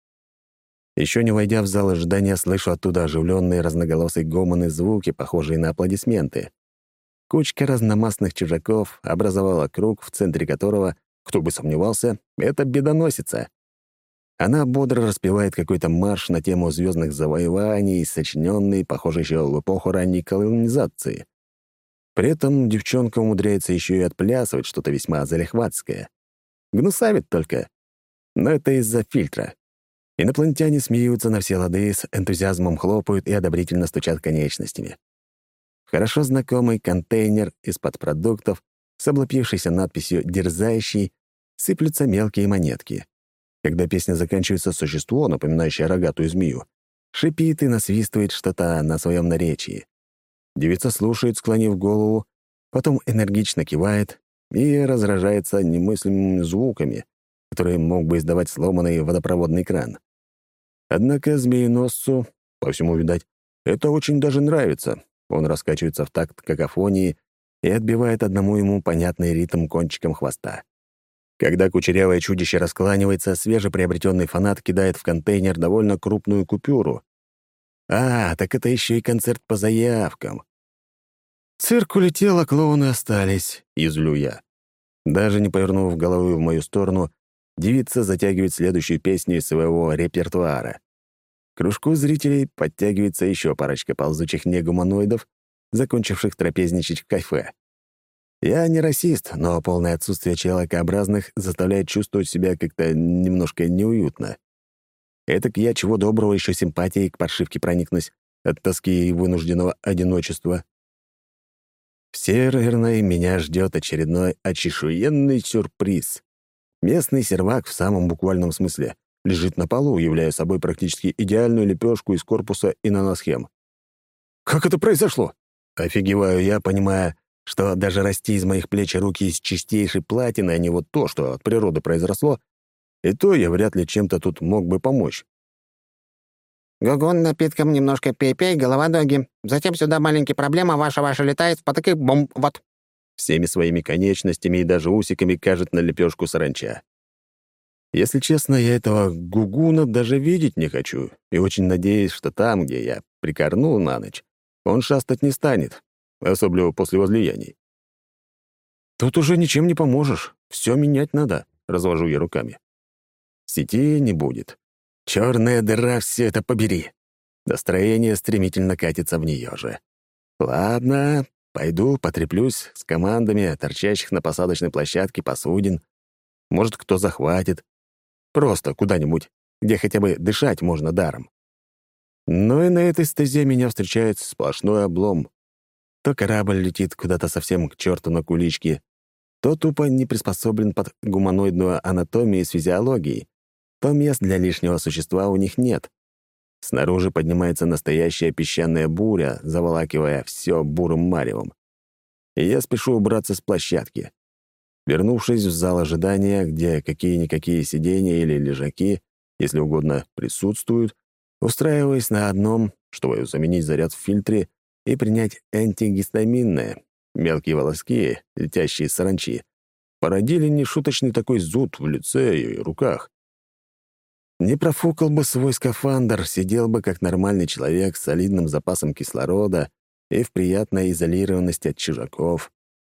Еще не войдя в зал ожидания, слышу оттуда оживленные разноголосые гомоны, звуки, похожие на аплодисменты. Кучка разномастных чужаков образовала круг, в центре которого, кто бы сомневался, это бедоносица. Она бодро распевает какой-то марш на тему звездных завоеваний, сочиненный, похоже, еще в эпоху ранней колонизации. При этом девчонка умудряется еще и отплясывать что-то весьма залихватское. Гнусавит только. Но это из-за фильтра. Инопланетяне смеются на все лады, с энтузиазмом хлопают и одобрительно стучат конечностями. В хорошо знакомый контейнер из-под продуктов с облупившейся надписью «Дерзающий» сыплются мелкие монетки. Когда песня заканчивается, существо, напоминающее рогатую змею, шипит и насвистывает что-то на своем наречии. Девица слушает, склонив голову, потом энергично кивает и разражается немыслимыми звуками, которые мог бы издавать сломанный водопроводный кран. Однако змееносцу, по всему видать, это очень даже нравится. Он раскачивается в такт какофонии и отбивает одному ему понятный ритм кончиком хвоста. Когда кучерявое чудище раскланивается, свежеприобретенный фанат кидает в контейнер довольно крупную купюру. А, так это еще и концерт по заявкам. Цирк улетел, а клоуны остались, излю я. Даже не повернув головы в мою сторону, девица затягивает следующую песню из своего репертуара. К кружку зрителей подтягивается еще парочка ползучих негуманоидов, закончивших трапезничать в кафе. Я не расист, но полное отсутствие человекообразных заставляет чувствовать себя как-то немножко неуютно. Этак я чего доброго еще симпатией к паршивке проникнусь от тоски и вынужденного одиночества. В Северной меня ждет очередной очешуенный сюрприз. Местный сервак в самом буквальном смысле лежит на полу, являя собой практически идеальную лепешку из корпуса и наносхем. «Как это произошло?» Офигеваю я, понимая, что даже расти из моих плеч руки из чистейшей платины, а не вот то, что от природы произросло, и то я вряд ли чем-то тут мог бы помочь. Гогон напитком немножко пей-пей, голова-ноги. Затем сюда маленькая проблема, ваша-ваша летает, потык и бум, вот». Всеми своими конечностями и даже усиками кажет на лепешку саранча. Если честно, я этого гугуна даже видеть не хочу, и очень надеюсь, что там, где я прикорну на ночь, он шастать не станет, особенно после возлияний. «Тут уже ничем не поможешь, все менять надо», — развожу я руками. Сети не будет. Черная дыра, все это побери. Настроение стремительно катится в нее же. Ладно, пойду потреплюсь с командами, торчащих на посадочной площадке посудин. Может, кто захватит. Просто куда-нибудь, где хотя бы дышать можно даром. Но и на этой стезе меня встречает сплошной облом. То корабль летит куда-то совсем к черту на куличке, то тупо не приспособлен под гуманоидную анатомию с физиологией, то мест для лишнего существа у них нет. Снаружи поднимается настоящая песчаная буря, заволакивая все бурым маревом. И я спешу убраться с площадки. Вернувшись в зал ожидания, где какие-никакие сиденья или лежаки, если угодно, присутствуют, устраиваясь на одном, чтобы заменить заряд в фильтре и принять антигистаминное, мелкие волоски, летящие саранчи, породили нешуточный такой зуд в лице и руках. Не профукал бы свой скафандр, сидел бы как нормальный человек с солидным запасом кислорода и в приятной изолированности от чужаков.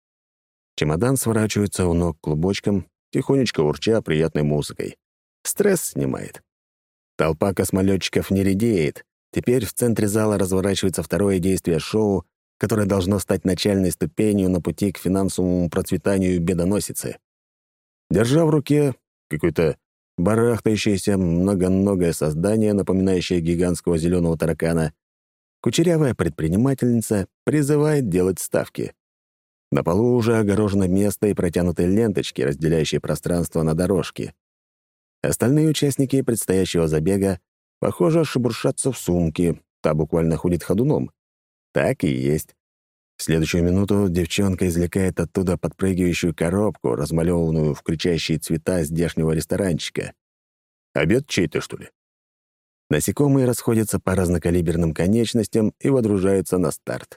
Чемодан сворачивается у ног клубочком, тихонечко урча приятной музыкой. Стресс снимает. Толпа космолетчиков не редеет. Теперь в центре зала разворачивается второе действие шоу, которое должно стать начальной ступенью на пути к финансовому процветанию бедоносицы. Держа в руке какой-то барахтающееся многоногое создание, напоминающее гигантского зеленого таракана, кучерявая предпринимательница призывает делать ставки. На полу уже огорожено место и протянуты ленточки, разделяющие пространство на дорожке. Остальные участники предстоящего забега, похоже, шебуршатся в сумке, та буквально ходит ходуном. Так и есть. В следующую минуту девчонка извлекает оттуда подпрыгивающую коробку, размалеванную в кричащие цвета здешнего ресторанчика. Обед чей-то, что ли? Насекомые расходятся по разнокалиберным конечностям и водружаются на старт.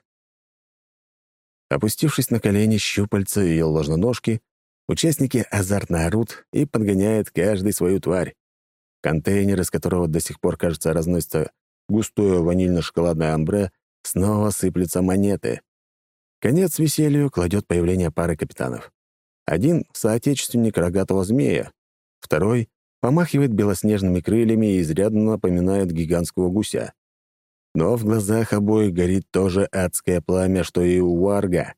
Опустившись на колени, щупальца и ложноножки, участники азартно орут и подгоняют каждый свою тварь. Контейнер, из которого до сих пор, кажется, разносится густое ванильно-шоколадное амбре, снова сыплются монеты. Конец веселью кладет появление пары капитанов. Один — соотечественник рогатого змея, второй помахивает белоснежными крыльями и изрядно напоминает гигантского гуся. Но в глазах обоих горит то же адское пламя, что и у Варга.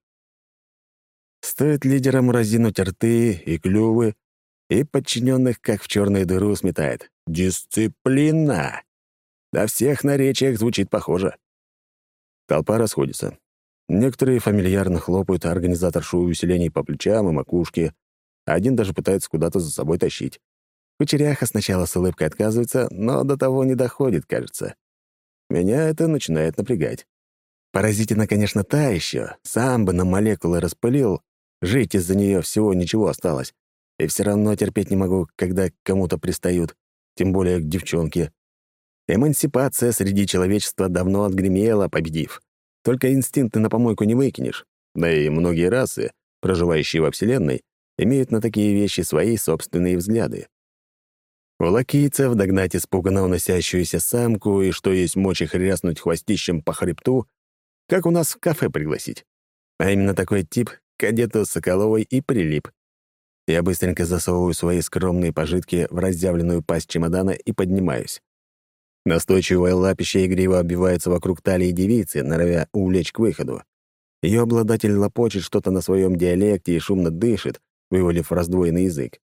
Стоит лидерам разинуть рты и клювы, и подчиненных, как в черную дыру, сметает. Дисциплина! На всех наречиях звучит похоже. Толпа расходится. Некоторые фамильярно хлопают организаторшу увеселений по плечам и макушке, а один даже пытается куда-то за собой тащить. Кучеряха сначала с улыбкой отказывается, но до того не доходит, кажется. Меня это начинает напрягать. Поразительно, конечно, та еще. Сам бы на молекулы распылил. Жить из-за нее всего ничего осталось. И все равно терпеть не могу, когда к кому-то пристают, тем более к девчонке. Эмансипация среди человечества давно отгремела, победив. Только инстинкты на помойку не выкинешь. Да и многие расы, проживающие во Вселенной, имеют на такие вещи свои собственные взгляды. У лакийцев догнать испуганно уносящуюся самку и что есть мочи хряснуть хвостищем по хребту, как у нас в кафе пригласить. А именно такой тип к кадету Соколовой и прилип. Я быстренько засовываю свои скромные пожитки в разъявленную пасть чемодана и поднимаюсь. Настойчивое лапище игриво оббивается вокруг талии девицы, норовя увлечь к выходу. Ее обладатель лопочет что-то на своем диалекте и шумно дышит, вывалив раздвоенный язык.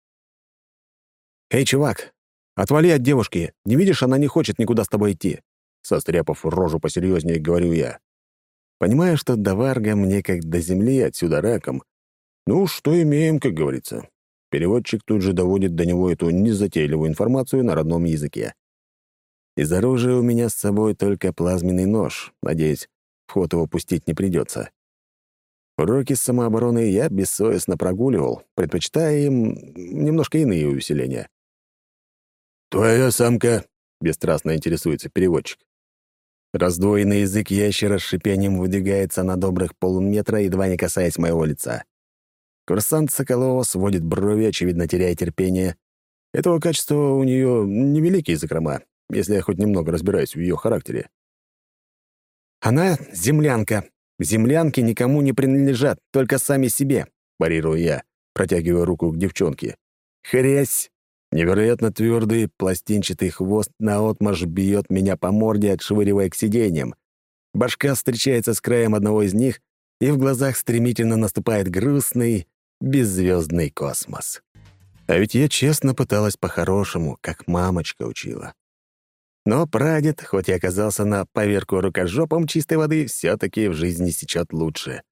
«Эй, чувак, отвали от девушки! Не видишь, она не хочет никуда с тобой идти!» Состряпав рожу посерьезнее, говорю я. Понимаю, что до Варга мне как до земли, отсюда раком. Ну, что имеем, как говорится. Переводчик тут же доводит до него эту незатейливую информацию на родном языке. Из оружия у меня с собой только плазменный нож. Надеюсь, в ход его пустить не придется. Уроки самообороны я бессовестно прогуливал, предпочитая им немножко иные усиления. «Твоя самка?» — бесстрастно интересуется переводчик. Раздвоенный язык ящера с шипением выдвигается на добрых полметра, едва не касаясь моего лица. Курсант Соколова сводит брови, очевидно, теряя терпение. Этого качества у нее невеликие закрома, если я хоть немного разбираюсь в ее характере. «Она — землянка. Землянки никому не принадлежат, только сами себе», — парирую я, протягивая руку к девчонке. «Хрясь!» Невероятно твердый, пластинчатый хвост наотмашь бьет меня по морде, отшвыривая к сиденьям. Башка встречается с краем одного из них, и в глазах стремительно наступает грустный, беззвездный космос. А ведь я честно пыталась по-хорошему, как мамочка учила. Но прадед, хоть и оказался на поверку рукожопом чистой воды, все-таки в жизни сечет лучше.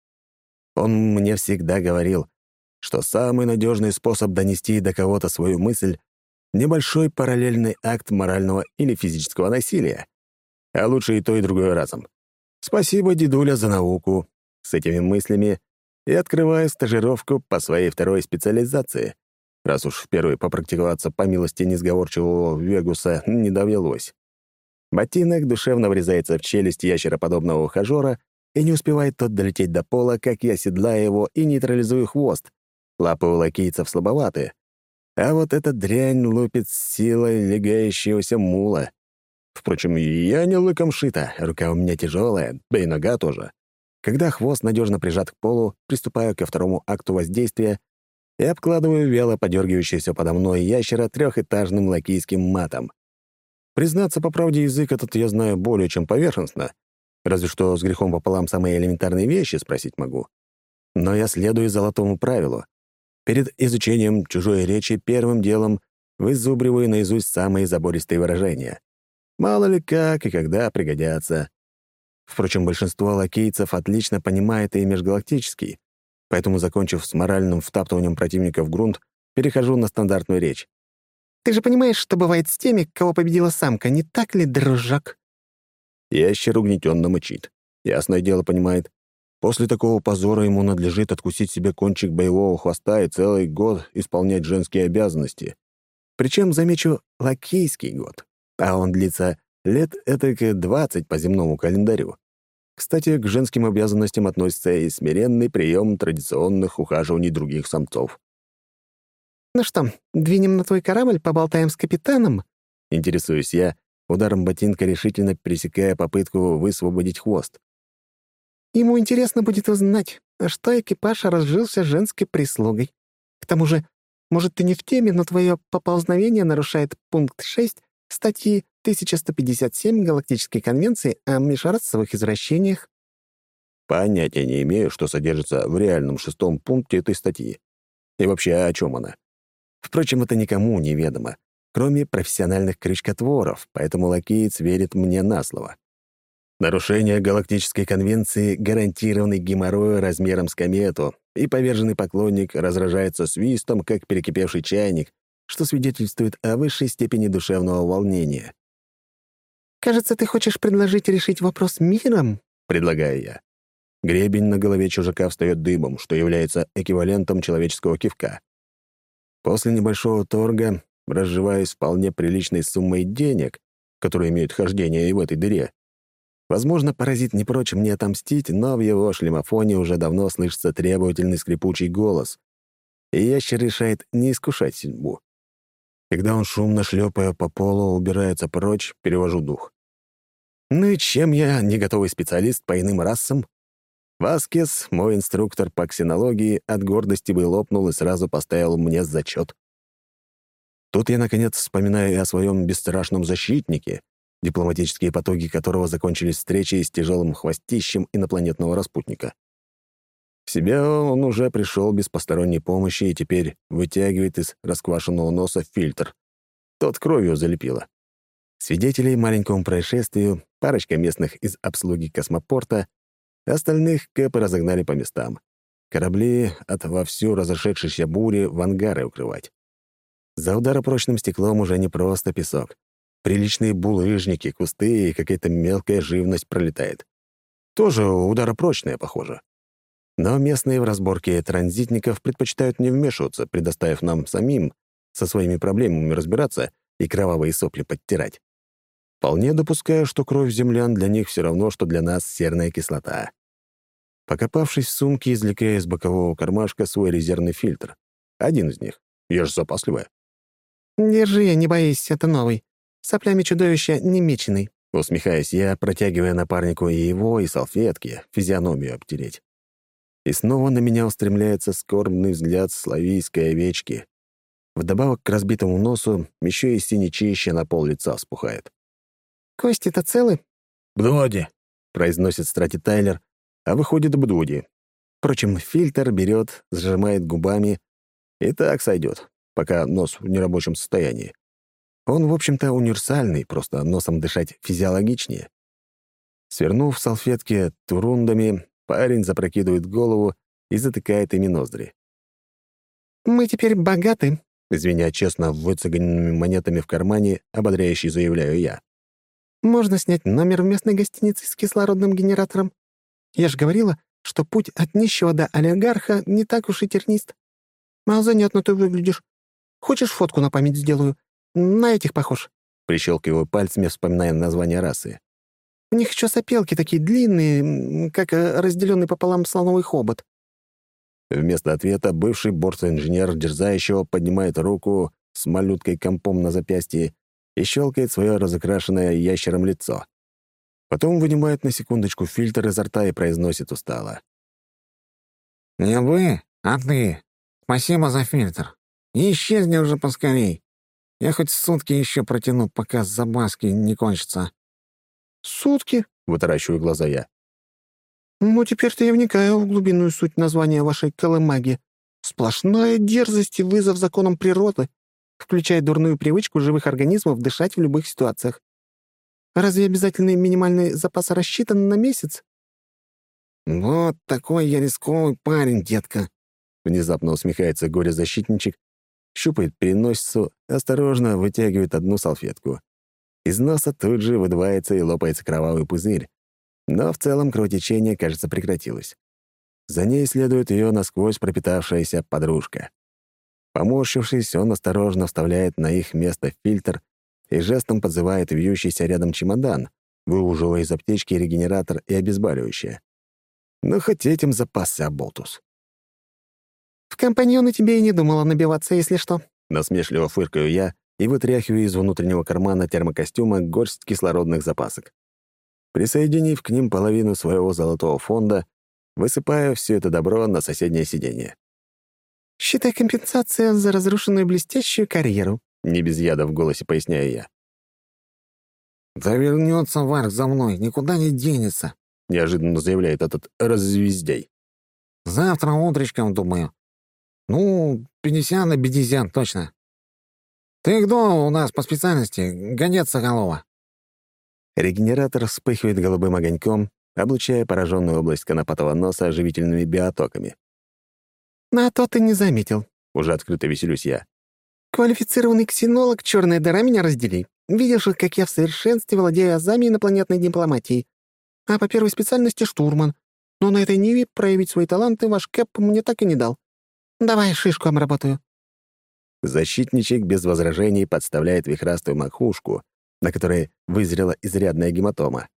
Он мне всегда говорил, что самый надежный способ донести до кого-то свою мысль — небольшой параллельный акт морального или физического насилия. А лучше и то, и другое разом. Спасибо, дедуля, за науку. С этими мыслями я открываю стажировку по своей второй специализации, раз уж в первой попрактиковаться по милости несговорчивого Вегуса не довелось. Ботинок душевно врезается в челюсть ящероподобного ухажера, и не успевает тот долететь до пола, как я седлаю его и нейтрализую хвост. Лапы у лакейцев слабоваты. А вот эта дрянь лупит с силой легающегося мула. Впрочем, я не лыком шита, рука у меня тяжелая, да и нога тоже. Когда хвост надежно прижат к полу, приступаю ко второму акту воздействия и обкладываю вяло подергивающегося подо мной ящера трехэтажным лакейским матом. Признаться, по правде, язык этот я знаю более чем поверхностно, разве что с грехом пополам самые элементарные вещи спросить могу. Но я следую золотому правилу. Перед изучением чужой речи первым делом вызубриваю наизусть самые забористые выражения. Мало ли как и когда пригодятся. Впрочем, большинство лакейцев отлично понимает и межгалактический, поэтому, закончив с моральным втаптыванием противника в грунт, перехожу на стандартную речь. «Ты же понимаешь, что бывает с теми, кого победила самка, не так ли, дружок?» Ящер угнетенно мычит. Ясное дело понимает. После такого позора ему надлежит откусить себе кончик боевого хвоста и целый год исполнять женские обязанности. Причем, замечу, лакейский год, а он длится лет этак двадцать по земному календарю. Кстати, к женским обязанностям относится и смиренный прием традиционных ухаживаний других самцов. «Ну что, двинем на твой корабль, поболтаем с капитаном?» — интересуюсь я, ударом ботинка решительно пересекая попытку высвободить хвост. «Ему интересно будет узнать, что экипаж разжился женской прислугой. К тому же, может, ты не в теме, но твое поползновение нарушает пункт шесть статьи тысяча сто пятьдесят семь Галактической конвенции о межрасовых извращениях». Понятия не имею, что содержится в реальном шестом пункте этой статьи. И вообще, о чем она? Впрочем, это никому не ведомо, кроме профессиональных крючкотворов, поэтому лакеец верит мне на слово. Нарушение Галактической конвенции — гарантированный геморрой размером с комету, и поверженный поклонник разражается свистом, как перекипевший чайник, что свидетельствует о высшей степени душевного волнения. «Кажется, ты хочешь предложить решить вопрос миром?» — предлагаю я. Гребень на голове чужака встает дыбом, что является эквивалентом человеческого кивка. После небольшого торга разживаюсь вполне приличной суммой денег, которые имеют хождение и в этой дыре. Возможно, паразит не прочь мне отомстить, но в его шлемофоне уже давно слышится требовательный скрипучий голос, и ящер решает не искушать судьбу. Когда он, шумно шлепая по полу, убирается прочь, перевожу дух. Ну и чем я не готовый специалист по иным расам? Васкес, мой инструктор по ксенологии, от гордости бы лопнул и сразу поставил мне зачет. Тут я, наконец, вспоминаю и о своем бесстрашном защитнике, дипломатические потоки которого закончились встречей с тяжелым хвостищем инопланетного распутника. В себя он уже пришел без посторонней помощи и теперь вытягивает из расквашенного носа фильтр. Тот кровью залепило. Свидетелей маленькому происшествию, парочка местных из обслуги космопорта, остальных Кэпы разогнали по местам. Корабли от вовсю разошедшейся бури в ангары укрывать. За ударопрочным стеклом уже не просто песок. Приличные булыжники, кусты и какая-то мелкая живность пролетает. Тоже ударопрочная, похоже. Но местные в разборке транзитников предпочитают не вмешиваться, предоставив нам самим со своими проблемами разбираться и кровавые сопли подтирать. Вполне допускаю, что кровь землян для них все равно, что для нас серная кислота. Покопавшись в сумке, извлекая из бокового кармашка свой резервный фильтр. Один из них. Я же запасливая. «Держи, не боись, это новый. Соплями чудовища немеченный», — усмехаясь я, протягивая напарнику и его, и салфетки, физиономию обтереть. И снова на меня устремляется скорбный взгляд славийской овечки. Вдобавок к разбитому носу еще и синячище на пол лица вспухает. «Кости-то целы?» «Бдоди», — произносит Страти Тайлер, а выходит Бдуди. Впрочем, фильтр берет, сжимает губами, и так сойдет, пока нос в нерабочем состоянии. Он, в общем-то, универсальный, просто носом дышать физиологичнее. Свернув салфетки турундами, парень запрокидывает голову и затыкает ими ноздри. «Мы теперь богаты», — извиня честно выцеганенными монетами в кармане, ободряюще заявляю я. «можно снять номер в местной гостинице с кислородным генератором. Я же говорила, что путь от нищего до олигарха не так уж и тернист. А занятно ты выглядишь. Хочешь, фотку на память сделаю? На этих похож». Прищелкиваю пальцами, вспоминая название расы. «У них еще сопелки такие длинные, м, как э, разделенный пополам слоновый хобот». Вместо ответа бывший бортинженер дерзающего поднимает руку с малюткой-компом на запястье и щелкает свое разукрашенное ящером лицо. Потом вынимает на секундочку фильтр изо рта и произносит устало. «Не вы, а ты. Спасибо за фильтр. И исчезни уже поскорей. Я хоть сутки еще протяну, пока забаски не кончатся». «Сутки?» — вытаращиваю глаза я. «Ну, теперь-то я вникаю в глубинную суть названия вашей колымаги. Сплошная дерзость и вызов законам природы, включая дурную привычку живых организмов дышать в любых ситуациях. Разве обязательный минимальный запас рассчитан на месяц?» «Вот такой я рисковый парень, детка». Внезапно усмехается горе-защитничек, щупает переносицу, осторожно вытягивает одну салфетку. Из носа тут же выдувается и лопается кровавый пузырь, но в целом кровотечение, кажется, прекратилось. За ней следует ее насквозь пропитавшаяся подружка. Поморщившись, он осторожно вставляет на их место фильтр и жестом подзывает вьющийся рядом чемодан, выуживая из аптечки регенератор и обезболивающее. Но хоть этим запасся оболтус. «В компаньоны тебе и не думала набиваться, если что». Насмешливо фыркаю я и вытряхиваю из внутреннего кармана термокостюма горсть кислородных запасок. Присоединив к ним половину своего золотого фонда, высыпаю все это добро на соседнее сиденье. «Считай компенсация за разрушенную блестящую карьеру», — не без яда в голосе поясняю я. «Да вернется Варк за мной, никуда не денется», — неожиданно заявляет этот раззвездяй. «Завтра утречком, думаю. Ну, пятьдесят на пятьдесят точно. Ты кто у нас по специальности? Гонец Соколова». Регенератор вспыхивает голубым огоньком, облучая пораженную область конопатого носа оживительными биотоками. «А то ты не заметил. Уже открыто веселюсь я. Квалифицированный ксенолог, черная дыра, меня раздели. Видишь, как я в совершенстве владею азами инопланетной дипломатии. А по первой специальности штурман. Но на этой ниве проявить свои таланты ваш Кэп мне так и не дал. Давай шишку обработаю». Защитничек без возражений подставляет вихрастую макушку, на которой вызрела изрядная гематома.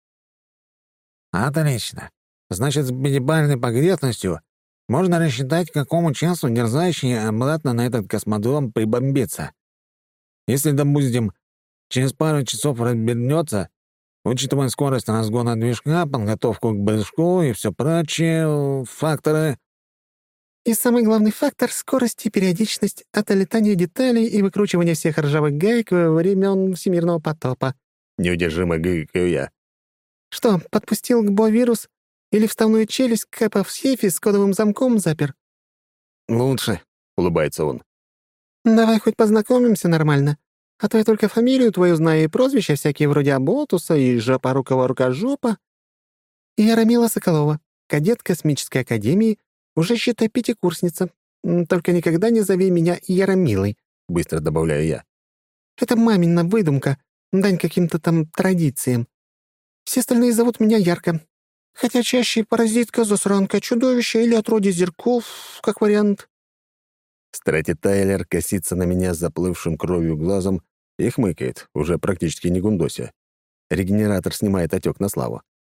«Отлично. Значит, с минимальной погретностью можно рассчитать, к какому часу дерзающий обратно на этот космодром прибомбится. Если, допустим, через пару часов развернется, учитывая скорость разгона движка, подготовку к прыжку и все прочие факторы...» И самый главный фактор — скорость и периодичность отлетания деталей и выкручивания всех ржавых гаек во времен Всемирного потопа. Неудержимо гыкаю я. Что, подпустил к Бо вирус? Или вставную челюсть Кэпа в сейфе с кодовым замком запер? «Лучше», — улыбается он. Давай хоть познакомимся нормально. А то я только фамилию твою знаю и прозвища всякие вроде Аботуса и Жопорукого Рукожопа. Я Рамила Соколова, кадет Космической Академии Уже, считай, пятикурсница. М, Только никогда не зови меня Яромилой», — быстро добавляю я. «Это мамина выдумка, дань каким-то там традициям. Все остальные зовут меня Ярко. Хотя чаще паразитка, засранка, чудовище или отродье зерков, как вариант». Страти Тайлер косится на меня заплывшим кровью глазом и хмыкает, уже практически не гундося. Регенератор снимает отек на славу.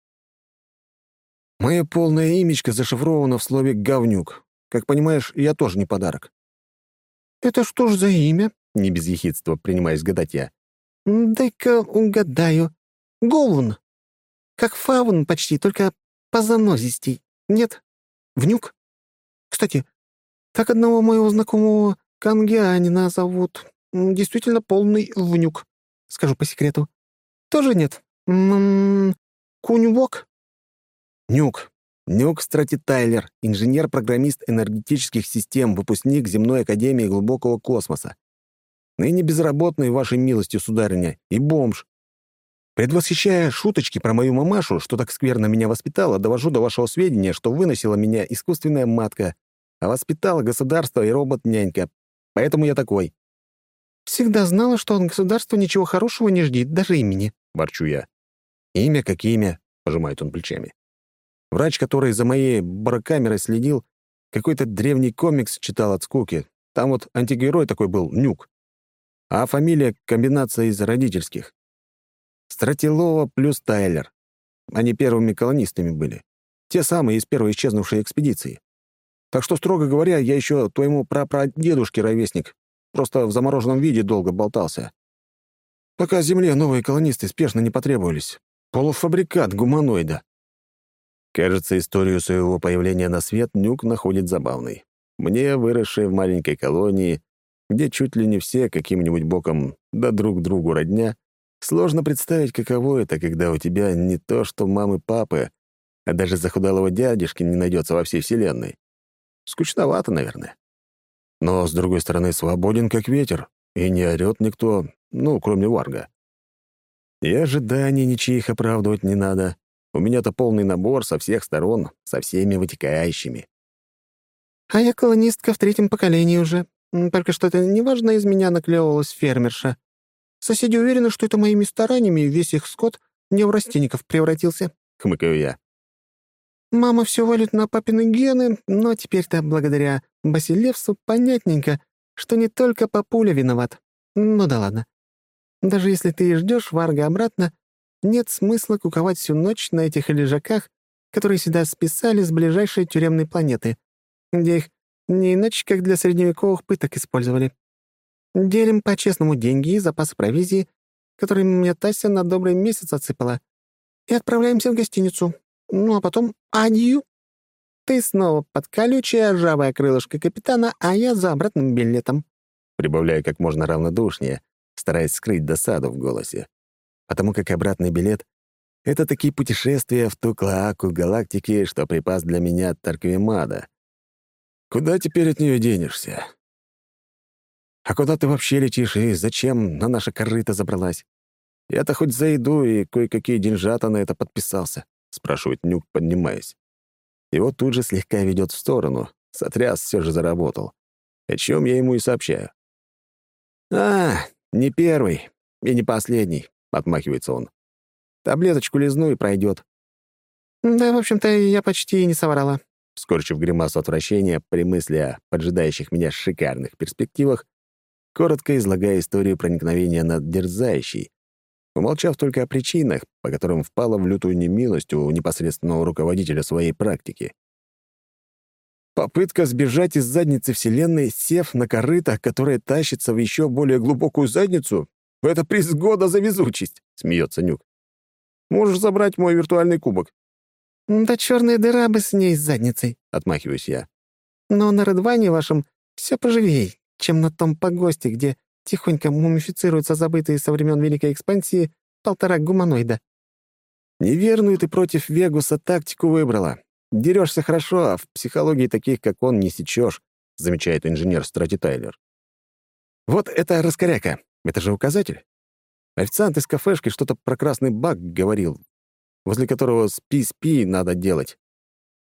Мое полное имечко зашифровано в слове «говнюк». Как понимаешь, я тоже не подарок. «Это что ж за имя?» — не без ехидства принимаюсь гадать я. М, «Дай-ка угадаю. Гоун. Как фаун почти, только позанозистей. Нет? Внюк? Кстати, так одного моего знакомого Кангианина зовут. М, Действительно полный внюк. Скажу по секрету. Тоже нет? М, Куньвок?» Нюк. Нюк Страти Тайлер, инженер-программист энергетических систем, выпускник Земной Академии Глубокого Космоса. Ныне безработный, вашей милостью, сударыня, и бомж. Предвосхищая шуточки про мою мамашу, что так скверно меня воспитала, довожу до вашего сведения, что выносила меня искусственная матка, а воспитала государство и робот-нянька. Поэтому я такой. «Всегда знала, что от государства ничего хорошего не ждет, даже имени», — ворчу я. «Имя как имя», — пожимает он плечами. Врач, который за моей барокамерой следил, какой-то древний комикс читал от скуки. Там вот антигерой такой был, Нюк. А фамилия — комбинация из родительских. Стратилова плюс Тайлер. Они первыми колонистами были. Те самые из первой исчезнувшей экспедиции. Так что, строго говоря, я еще твоему прапрадедушке ровесник. Просто в замороженном виде долго болтался. Пока Земле новые колонисты спешно не потребовались. Полуфабрикат гуманоида. Кажется, историю своего появления на свет Нюк находит забавной. Мне, выросшей в маленькой колонии, где чуть ли не все каким-нибудь боком да друг другу родня, сложно представить, каково это, когда у тебя не то что мамы-папы, а даже захудалого дядюшки не найдется во всей вселенной. Скучновато, наверное. Но, с другой стороны, свободен как ветер, и не орёт никто, ну, кроме Варга. И ожиданий ничьих оправдывать не надо. У меня-то полный набор со всех сторон, со всеми вытекающими. «А я колонистка в третьем поколении уже. М, Только что-то неважно из меня наклевывалась фермерша. Соседи уверены, что это моими стараниями весь их скот в неврастенников превратился. — хмыкаю я. Мама все валит на папины гены, но теперь-то благодаря Басилевсу понятненько, что не только папуля виноват. Ну да ладно. Даже если ты и ждешь Варга обратно, нет смысла куковать всю ночь на этих лежаках, которые сюда списали с ближайшей тюремной планеты, где их не иначе, как для средневековых пыток использовали. Делим по-честному деньги и запасы провизии, которые мне Тася на добрый месяц отсыпала, и отправляемся в гостиницу. Ну, а потом адью. Ты снова под колючее ржавое крылышко капитана, а я за обратным билетом. Прибавляю как можно равнодушнее, стараясь скрыть досаду в голосе. Потому как обратный билет — это такие путешествия в ту клоаку галактики, что припас для меня Тарквимада. Куда теперь от нее денешься? А куда ты вообще летишь и зачем на наше корыто забралась? Я-то хоть за еду и кое-какие деньжата на это подписался, — спрашивает Нюк, поднимаясь. Его тут же слегка ведет в сторону. Сотряс все же заработал. О чем я ему и сообщаю. «А, не первый и не последний», — отмахивается он. «Таблеточку лизну и пройдет». Да, в общем-то, я почти и не соврала. Скорчив гримасу отвращения при мысли о поджидающих меня шикарных перспективах, коротко излагая историю проникновения на Дерзающий, умолчав только о причинах, по которым впала в лютую немилость у непосредственного руководителя своей практики. Попытка сбежать из задницы Вселенной, сев на корыто, которое тащится в еще более глубокую задницу — это приз года за везучесть, — смеется Нюк. Можешь забрать мой виртуальный кубок. Да черная дыра бы с ней с задницей, — отмахиваюсь я. но на Редване вашем все поживей, чем на том погосте, где тихонько мумифицируются забытые со времен Великой экспансии полтора гуманоида. Неверную ты против Вегуса тактику выбрала. Дерешься хорошо, а в психологии таких, как он, не сечешь, замечает инженер Страти Тайлер. Вот это раскоряка. Это же указатель. Официант из кафешки что-то про красный баг говорил, возле которого спи-спи надо делать.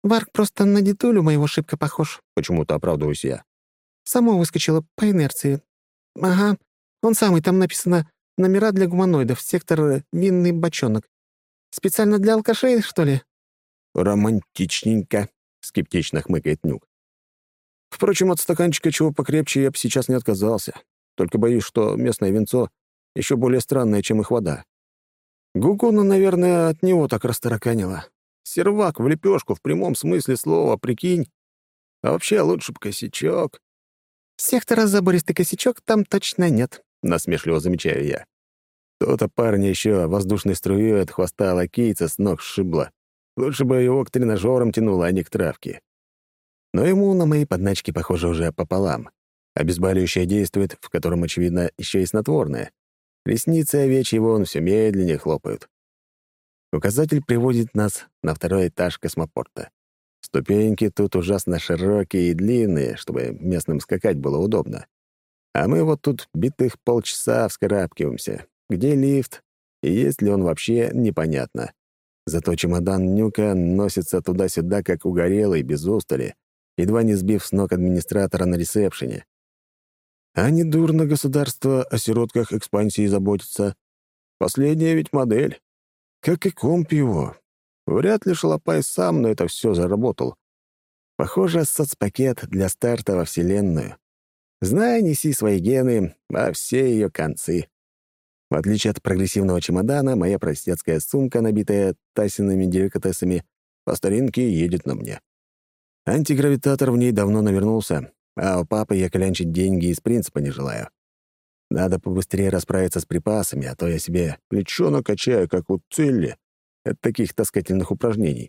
Варк просто на дедулю моего шибко похож. Почему-то оправдываюсь я. Само выскочило по инерции. Ага, он самый, там написано «Номера для гуманоидов, сектор э, винный бочонок». Специально для алкашей, что ли? Романтичненько, скептично хмыкает Нюк. Впрочем, от стаканчика чего покрепче я бы сейчас не отказался. Только боюсь, что местное винцо еще более странное, чем их вода. Гугуна, наверное, от него так растараканило. Сервак в лепешку в прямом смысле слова, прикинь. А вообще лучше бы косячок. Сектора забористый косячок там точно нет, Насмешливо замечаю я. То-то парня еще воздушной струей от хвоста лакейца с ног сшибло. Лучше бы его к тренажерам тянуло, а не к травке. Но ему на мои подначки, похоже, уже пополам. Обезболивающее действует, в котором, очевидно, еще и снотворное. Ресницы овечьи вон все медленнее хлопают. Указатель приводит нас на второй этаж космопорта. Ступеньки тут ужасно широкие и длинные, чтобы местным скакать было удобно. А мы вот тут битых полчаса вскарабкиваемся. Где лифт? И есть ли он вообще, непонятно. Зато чемодан Нюка носится туда-сюда, как угорелый, без устали, едва не сбив с ног администратора на ресепшене. А недурно государство о сиротках экспансии заботится. Последняя ведь модель. Как и комп его. Вряд ли Шалопай сам на это все заработал. Похоже, соцпакет для старта во Вселенную. Знай, неси свои гены во все ее концы. В отличие от прогрессивного чемодана, моя простецкая сумка, набитая тасиными деликатесами, по старинке едет на мне. Антигравитатор в ней давно навернулся, а у папы я клянчить деньги из принципа не желаю. Надо побыстрее расправиться с припасами, а то я себе плечо накачаю, как у Цилли, от таких таскательных упражнений.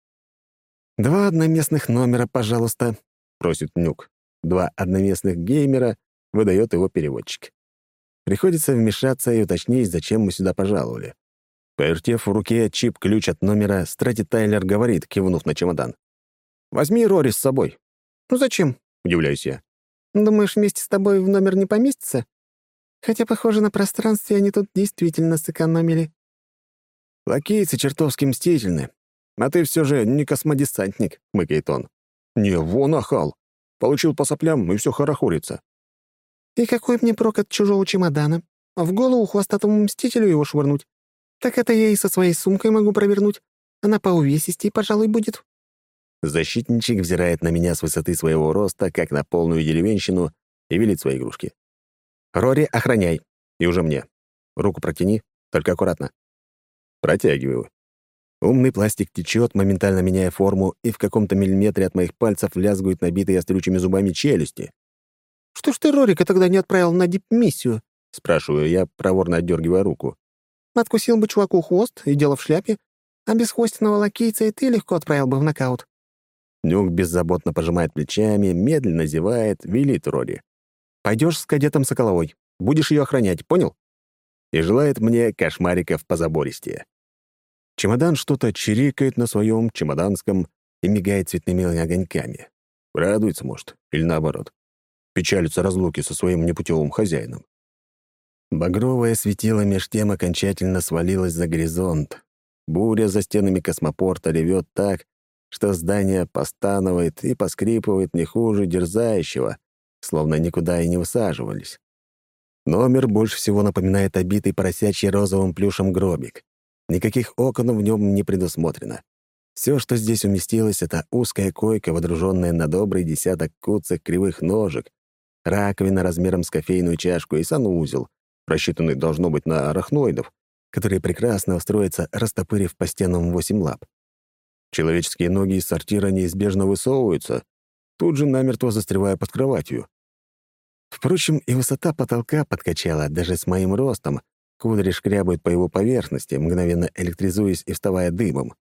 «Два одноместных номера, пожалуйста», — просит Нюк. Два одноместных геймера выдает его переводчик. Приходится вмешаться и уточнить, зачем мы сюда пожаловали. Повертев в руке чип-ключ от номера, Страти Тайлер говорит, кивнув на чемодан. «Возьми Рори с собой». Ну зачем? — удивляюсь я. Думаешь, вместе с тобой в номер не поместится? Хотя, похоже, на пространстве они тут действительно сэкономили. «Лакейцы чертовски мстительны. А ты все же не космодесантник», — мыкает он. «Не, вон ахал. Получил по соплям, и все хорохорится». И какой мне прок от чужого чемодана? В голову хвостатому мстителю его швырнуть? Так это я и со своей сумкой могу провернуть. Она по увесистей, пожалуй, будет. Защитничек взирает на меня с высоты своего роста, как на полную деревенщину, и велит свои игрушки. «Рори, охраняй!» И уже мне. «Руку протяни, только аккуратно». Протягиваю. Умный пластик течет, моментально меняя форму, и в каком-то миллиметре от моих пальцев лязгают набитые острючими зубами челюсти. «Что ж ты Рорика тогда не отправил на дип-миссию?» — спрашиваю я, проворно отдергивая руку. «Откусил бы чуваку хвост, и дело в шляпе, а бесхвостенного лакейца и ты легко отправил бы в нокаут». Нюк беззаботно пожимает плечами, медленно зевает, велит Рори. «Пойдешь с кадетом Соколовой. Будешь ее охранять, понял?» И желает мне кошмариков позабористее. Чемодан что-то чирикает на своем чемоданском и мигает цветными огоньками. Радуется, может, или наоборот. Печалится разлуки со своим непутевым хозяином. Багровое светило меж тем окончательно свалилось за горизонт. Буря за стенами космопорта ревет так, что здание постанывает и поскрипывает не хуже дерзающего, словно никуда и не высаживались. Номер больше всего напоминает обитый поросячий розовым плюшем гробик. Никаких окон в нем не предусмотрено. Все, что здесь уместилось, — это узкая койка, водруженная на добрый десяток куцых кривых ножек, раковина размером с кофейную чашку и санузел, рассчитанный, должно быть, на арахноидов, которые прекрасно устроятся, растопырив по стенам восемь лап. Человеческие ноги из сортира неизбежно высовываются, тут же намертво застревая под кроватью. Впрочем, и высота потолка подкачала, даже с моим ростом. Кудри шкрябают по его поверхности, мгновенно электризуясь и вставая дымом.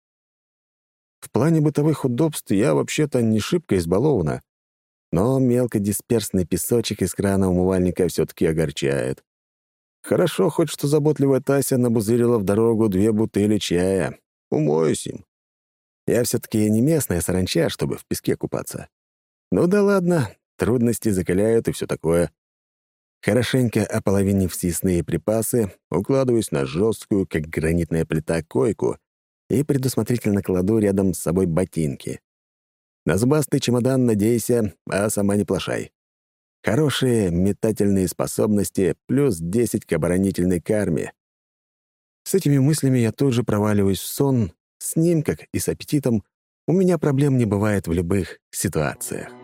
В плане бытовых удобств я вообще-то не шибко избалована, но мелкодисперсный песочек из крана умывальника все-таки огорчает. Хорошо хоть что заботливая Тася набузырила в дорогу две бутыли чая. Умоюсь им. Я все-таки не местная саранча, чтобы в песке купаться. Ну да ладно, трудности закаляют и все такое. Хорошенько ополовинив съестные припасы, укладываюсь на жесткую, как гранитная плита, койку и предусмотрительно кладу рядом с собой ботинки. На зубастый чемодан надейся, а сама не плашай. Хорошие метательные способности плюс десять к оборонительной карме. С этими мыслями я тут же проваливаюсь в сон. С ним, как и с аппетитом, у меня проблем не бывает в любых ситуациях.